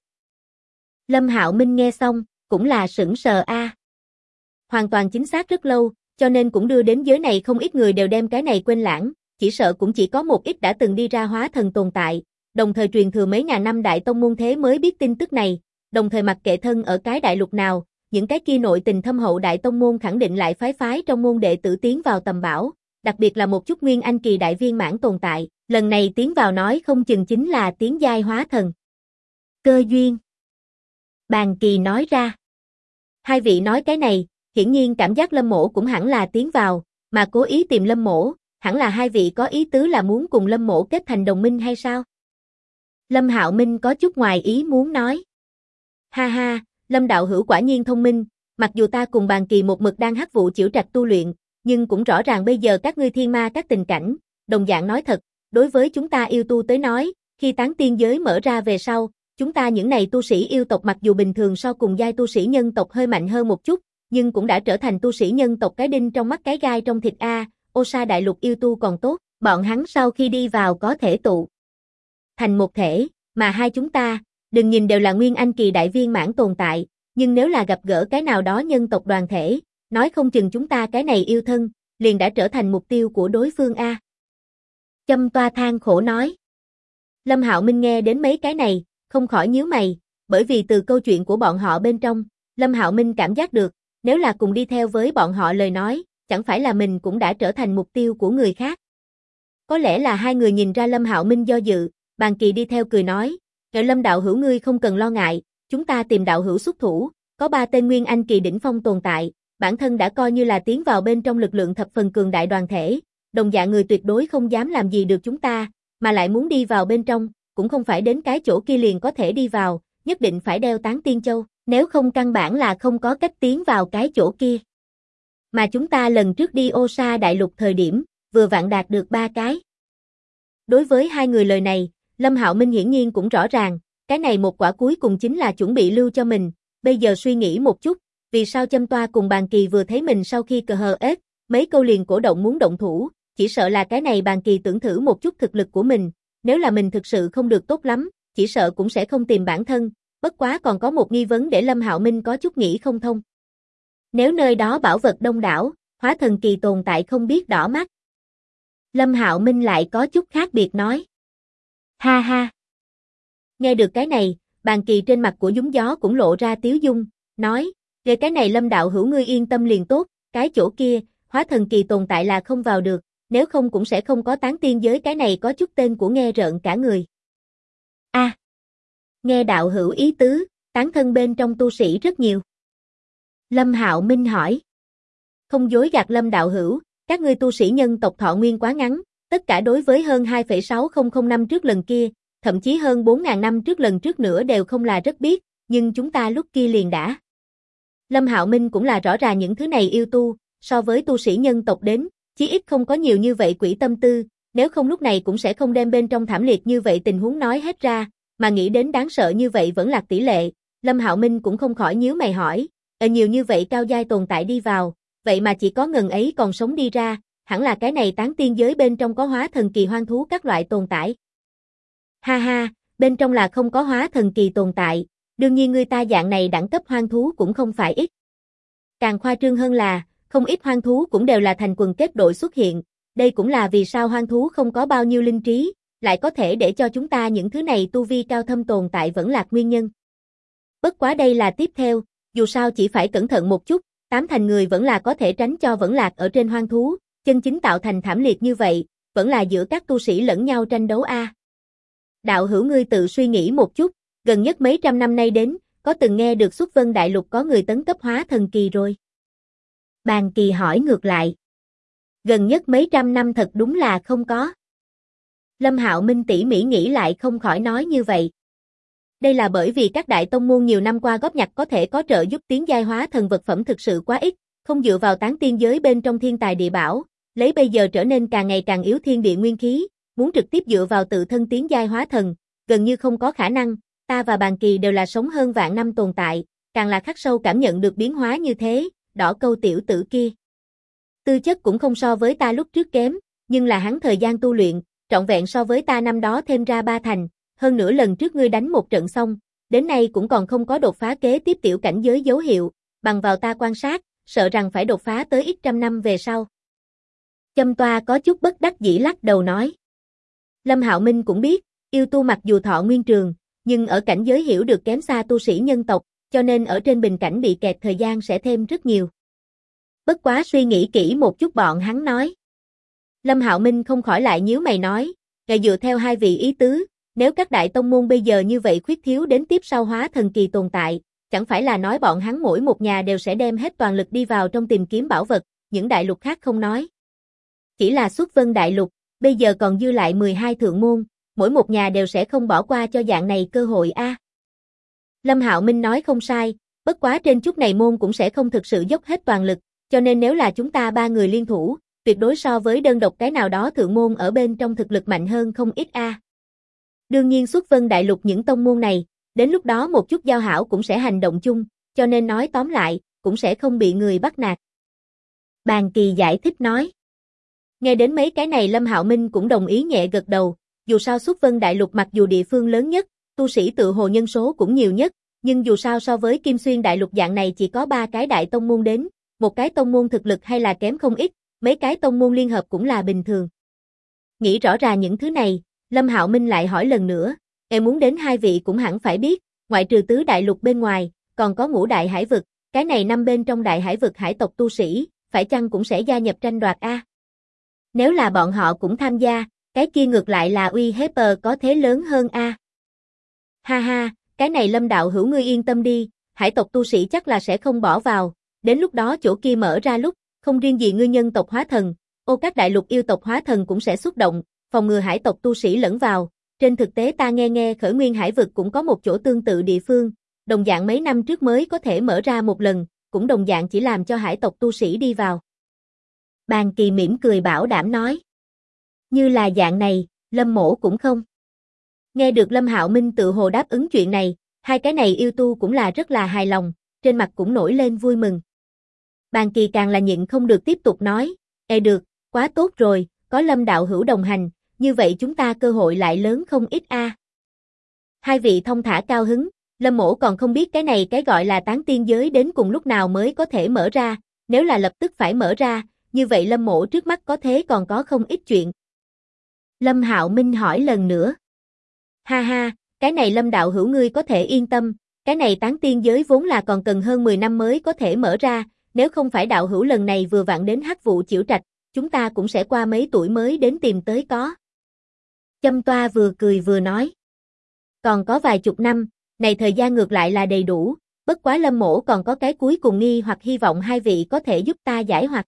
Speaker 1: Lâm Hạo Minh nghe xong, cũng là sững sờ a. Hoàn toàn chính xác rất lâu, cho nên cũng đưa đến giới này không ít người đều đem cái này quên lãng, chỉ sợ cũng chỉ có một ít đã từng đi ra hóa thần tồn tại, đồng thời truyền thừa mấy ngàn năm đại tông môn thế mới biết tin tức này, đồng thời mặc kệ thân ở cái đại lục nào, những cái kia nội tình thâm hậu đại tông môn khẳng định lại phái trong môn đệ tử tiến vào tầm bảo, đặc biệt là một chút nguyên anh kỳ đại viên mãn tồn tại, lần này tiến vào nói không chừng chính là tiến giai hóa thần. Cơ duyên. Bàn Kỳ nói ra. Hai vị nói cái này, hiển nhiên cảm giác Lâm mỗ cũng hẳn là tiến vào, mà cố ý tìm Lâm mỗ, hẳn là hai vị có ý tứ là muốn cùng Lâm mỗ kết thành đồng minh hay sao? Lâm Hạo Minh có chút ngoài ý muốn nói. Ha ha, Lâm đạo hữu quả nhiên thông minh, mặc dù ta cùng Bàn Kỳ một mực đang hắc vụ chiểu trạch tu luyện, nhưng cũng rõ ràng bây giờ các ngươi thiên ma các tình cảnh, đồng dạng nói thật, đối với chúng ta yêu tu tới nói, khi Tán Tiên Giới mở ra về sau, chúng ta những này tu sĩ yêu tộc mặc dù bình thường so cùng giai tu sĩ nhân tộc hơi mạnh hơn một chút, nhưng cũng đã trở thành tu sĩ nhân tộc cái đinh trong mắt cái gai trong thịt a. Ô Sa Đại Lục yêu tu còn tốt, bọn hắn sau khi đi vào có thể tụ thành một thể, mà hai chúng ta, đừng nhìn đều là nguyên anh kỳ đại viên mãn tồn tại, nhưng nếu là gặp gỡ cái nào đó nhân tộc đoàn thể, nói không chừng chúng ta cái này yêu thân, liền đã trở thành mục tiêu của đối phương a. Châm Toa than khổ nói. Lâm Hạo Minh nghe đến mấy cái này, không khỏi nhíu mày, bởi vì từ câu chuyện của bọn họ bên trong, Lâm Hạo Minh cảm giác được, nếu là cùng đi theo với bọn họ lời nói, chẳng phải là mình cũng đã trở thành mục tiêu của người khác. Có lẽ là hai người nhìn ra Lâm Hạo Minh do dự, Bàn Kỳ đi theo cười nói, "Ngợi Lâm đạo hữu ngươi không cần lo ngại, chúng ta tìm đạo hữu xuất thủ, có 3 tên nguyên anh kỳ đỉnh phong tồn tại, bản thân đã coi như là tiến vào bên trong lực lượng thập phần cường đại đoàn thể, đồng dạng người tuyệt đối không dám làm gì được chúng ta, mà lại muốn đi vào bên trong, cũng không phải đến cái chỗ kia liền có thể đi vào, nhất định phải đeo Tán Tiên Châu, nếu không căn bản là không có cách tiến vào cái chỗ kia. Mà chúng ta lần trước đi Ô Sa Đại Lục thời điểm, vừa vặn đạt được 3 cái." Đối với hai người lời này, Lâm Hạo Minh hiển nhiên cũng rõ ràng, cái này một quả cuối cùng chính là chuẩn bị lưu cho mình, bây giờ suy nghĩ một chút, vì sao Châm Toa cùng Bàn Kỳ vừa thấy mình sau khi cờ hờ ết, mấy câu liền cổ động muốn động thủ, chỉ sợ là cái này Bàn Kỳ tưởng thử một chút thực lực của mình, nếu là mình thực sự không được tốt lắm, chỉ sợ cũng sẽ không tìm bản thân, bất quá còn có một nghi vấn để Lâm Hạo Minh có chút nghĩ không thông. Nếu nơi đó bảo vật đông đảo, hóa thần kỳ tồn tại không biết đỏ mắt. Lâm Hạo Minh lại có chút khác biệt nói. Ha ha. Nghe được cái này, Bàn Kỳ trên mặt của Dúng Gió cũng lộ ra tiếu dung, nói, về cái này Lâm đạo hữu ngươi yên tâm liền tốt, cái chỗ kia, hóa thần kỳ tồn tại là không vào được, nếu không cũng sẽ không có Tán Tiên Giới, cái này có chút tên của nghe rợn cả người. A. Nghe đạo hữu ý tứ, tán thân bên trong tu sĩ rất nhiều. Lâm Hạo Minh hỏi. Không dối gạt Lâm đạo hữu, các ngươi tu sĩ nhân tộc thọ nguyên quá ngắn, tất cả đối với hơn 2,6000 năm trước lần kia, thậm chí hơn 4000 năm trước lần trước nữa đều không là rất biết, nhưng chúng ta lúc kia liền đã. Lâm Hạo Minh cũng là rõ ràng những thứ này yêu tu, so với tu sĩ nhân tộc đến, chí ít không có nhiều như vậy quỷ tâm tư, nếu không lúc này cũng sẽ không đem bên trong thảm liệt như vậy tình huống nói hết ra, mà nghĩ đến đáng sợ như vậy vẫn lạc tỷ lệ, Lâm Hạo Minh cũng không khỏi nhíu mày hỏi, nhiều như vậy cao giai tồn tại đi vào, vậy mà chỉ có ngần ấy còn sống đi ra, hẳn là cái này Tán Tiên Giới bên trong có hóa thần kỳ hoang thú các loại tồn tại. Ha ha, bên trong là không có hóa thần kỳ tồn tại, đương nhiên người ta dạng này đẳng cấp hoang thú cũng không phải ít. Càng khoa trương hơn là, không ít hoang thú cũng đều là thành quần kết đội xuất hiện, đây cũng là vì sao hoang thú không có bao nhiêu linh trí, lại có thể để cho chúng ta những thứ này tu vi cao thâm tồn tại vẫn lạc nguyên nhân. Bất quá đây là tiếp theo, dù sao chỉ phải cẩn thận một chút, 8 thành người vẫn là có thể tránh cho vẫn lạc ở trên hoang thú, chân chính tạo thành thảm liệt như vậy, vẫn là giữa các tu sĩ lẫn nhau tranh đấu a. Đạo hữu ngươi tự suy nghĩ một chút, gần nhất mấy trăm năm nay đến, có từng nghe được Xuất Vân Đại Lục có người tấn cấp hóa thần kỳ rồi? Bàn Kỳ hỏi ngược lại. Gần nhất mấy trăm năm thật đúng là không có. Lâm Hạo Minh tỉ mỉ nghĩ lại không khỏi nói như vậy. Đây là bởi vì các đại tông môn nhiều năm qua góp nhặt có thể có trợ giúp tiến giai hóa thần vật phẩm thực sự quá ít, không dựa vào tán tiên giới bên trong thiên tài địa bảo, lấy bây giờ trở nên càng ngày càng yếu thiên địa nguyên khí, muốn trực tiếp dựa vào tự thân tiến giai hóa thần, gần như không có khả năng. Ta và Bàn Kỳ đều là sống hơn vạn năm tồn tại, càng là khắc sâu cảm nhận được biến hóa như thế. Đỏ câu tiểu tử kia. Tư chất cũng không so với ta lúc trước kém, nhưng là hắn thời gian tu luyện, trọn vẹn so với ta năm đó thêm ra 3 thành, hơn nữa lần trước ngươi đánh một trận xong, đến nay cũng còn không có đột phá kế tiếp tiểu cảnh giới dấu hiệu, bằng vào ta quan sát, sợ rằng phải đột phá tới ít trăm năm về sau. Châm Toa có chút bất đắc dĩ lắc đầu nói. Lâm Hạo Minh cũng biết, yêu tu mặc dù thọ nguyên trường, nhưng ở cảnh giới hiểu được kém xa tu sĩ nhân tộc, cho nên ở trên bình cảnh bị kẹt thời gian sẽ thêm rất nhiều. Bất quá suy nghĩ kỹ một chút bọn hắn nói. Lâm Hạo Minh không khỏi lại nhíu mày nói, ngài dựa theo hai vị ý tứ, nếu các đại tông môn bây giờ như vậy khuyết thiếu đến tiếp sau hóa thần kỳ tồn tại, chẳng phải là nói bọn hắn mỗi một nhà đều sẽ đem hết toàn lực đi vào trong tìm kiếm bảo vật, những đại lục khác không nói. Chỉ là Xuất Vân Đại Lục, bây giờ còn dư lại 12 thượng môn, mỗi một nhà đều sẽ không bỏ qua cho dạng này cơ hội a. Lâm Hạo Minh nói không sai, bất quá trên chút này môn cũng sẽ không thực sự dốc hết toàn lực, cho nên nếu là chúng ta 3 người liên thủ, tuyệt đối so với đơn độc cái nào đó thượng môn ở bên trong thực lực mạnh hơn không ít a. Đương nhiên Xuất Vân Đại Lục những tông môn này, đến lúc đó một chút giao hảo cũng sẽ hành động chung, cho nên nói tóm lại, cũng sẽ không bị người bắt nạt. Bàn Kỳ giải thích nói. Nghe đến mấy cái này Lâm Hạo Minh cũng đồng ý nhẹ gật đầu, dù sao Xuất Vân Đại Lục mặc dù địa phương lớn nhất, tu sĩ tự hồ nhân số cũng nhiều nhất, nhưng dù sao so với Kim Xuyên Đại Lục dạng này chỉ có 3 cái đại tông môn đến, một cái tông môn thực lực hay là kém không ít, mấy cái tông môn liên hợp cũng là bình thường. Nghĩ rõ ràng những thứ này, Lâm Hạo Minh lại hỏi lần nữa, em muốn đến hai vị cũng hẳn phải biết, ngoại trừ tứ đại lục bên ngoài, còn có ngũ đại hải vực, cái này năm bên trong đại hải vực hải tộc tu sĩ, phải chăng cũng sẽ gia nhập tranh đoạt a? Nếu là bọn họ cũng tham gia, cái kia ngược lại là uy hiếp có thế lớn hơn a. Ha ha, cái này Lâm đạo hữu ngươi yên tâm đi, hải tộc tu sĩ chắc là sẽ không bỏ vào, đến lúc đó chỗ kia mở ra lúc, không riêng gì ngươi nhân tộc hóa thần, ô các đại lục yêu tộc hóa thần cũng sẽ xuất động, phòng ngừa hải tộc tu sĩ lẫn vào. Trên thực tế ta nghe Khởi Nguyên Hải vực cũng có một chỗ tương tự địa phương, đồng dạng mấy năm trước mới có thể mở ra một lần, cũng đồng dạng chỉ làm cho hải tộc tu sĩ đi vào. Bàn Kỳ mỉm cười bảo đảm nói. Như là dạng này, Lâm mỗ cũng không. Nghe được Lâm Hạo Minh tự hồ đáp ứng chuyện này, hai cái này yêu tu cũng là rất là hài lòng, trên mặt cũng nổi lên vui mừng. Bàn Kỳ càng là nhịn không được tiếp tục nói, được, quá tốt rồi, có Lâm đạo hữu đồng hành, như vậy chúng ta cơ hội lại lớn không ít a. Hai vị thông thả cao hứng, Lâm mỗ còn không biết cái này cái gọi là tán tiên giới đến cùng lúc nào mới có thể mở ra, nếu là lập tức phải mở ra, như vậy Lâm mỗ trước mắt có thế còn có không ít chuyện. Lâm Hạo Minh hỏi lần nữa. Ha ha, cái này Lâm đạo hữu ngươi có thể yên tâm, cái này tán tiên giới vốn là còn cần hơn 10 năm mới có thể mở ra, nếu không phải đạo hữu lần này vừa vặn đến Hắc Vụ Chiểu Trạch, chúng ta cũng sẽ qua mấy tuổi mới đến tìm tới có. Châm Toa vừa cười vừa nói. Còn có vài chục năm, này thời gian ngược lại là đầy đủ, bất quá Lâm mỗ còn có cái cuối cùng nghi hoặc hy vọng hai vị có thể giúp ta giải hoặc.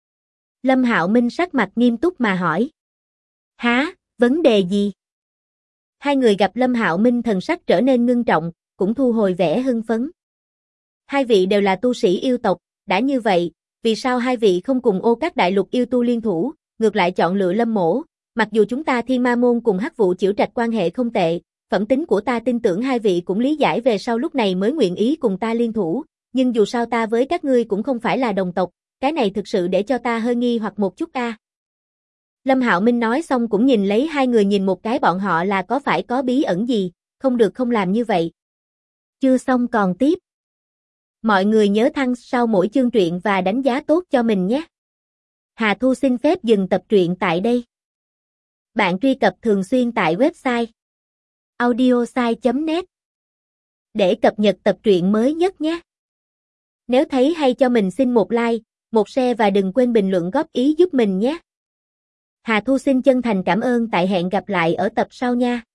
Speaker 1: Lâm Hạo Minh sắc mặt nghiêm túc mà hỏi. Hả, vấn đề gì? Hai người gặp Lâm Hạo Minh thần sắc trở nên ngưng trọng, cũng thu hồi vẻ hưng phấn. Hai vị đều là tu sĩ yêu tộc, đã như vậy, vì sao hai vị không cùng ô các đại lục yêu tu liên thủ, ngược lại chọn lựa Lâm mỗ? Mặc dù chúng ta Thiên Ma môn cùng Hắc Vụ Chiểu Trạch quan hệ không tệ, phẩm tính của ta tin tưởng hai vị cũng lý giải về sau lúc này mới nguyện ý cùng ta liên thủ, nhưng dù sao ta với các ngươi cũng không phải là đồng tộc, cái này thực sự để cho ta hơi nghi hoặc một chút a. Lâm Hạo Minh nói xong cũng nhìn lấy hai người nhìn một cái bọn họ là có phải có bí ẩn gì, không được không làm như vậy. Chưa xong còn tiếp. Mọi người nhớ thăng sau mỗi chương truyện và đánh giá tốt cho mình nhé. Hà Thu xin phép dừng tập truyện tại đây. Bạn truy cập thường xuyên tại website audiosai.net để cập nhật tập truyện mới nhất nhé. Nếu thấy hay cho mình xin một like, một share và đừng quên bình luận góp ý giúp mình nhé. Hà Thu xin chân thành cảm ơn tại hẹn gặp lại ở tập sau nha.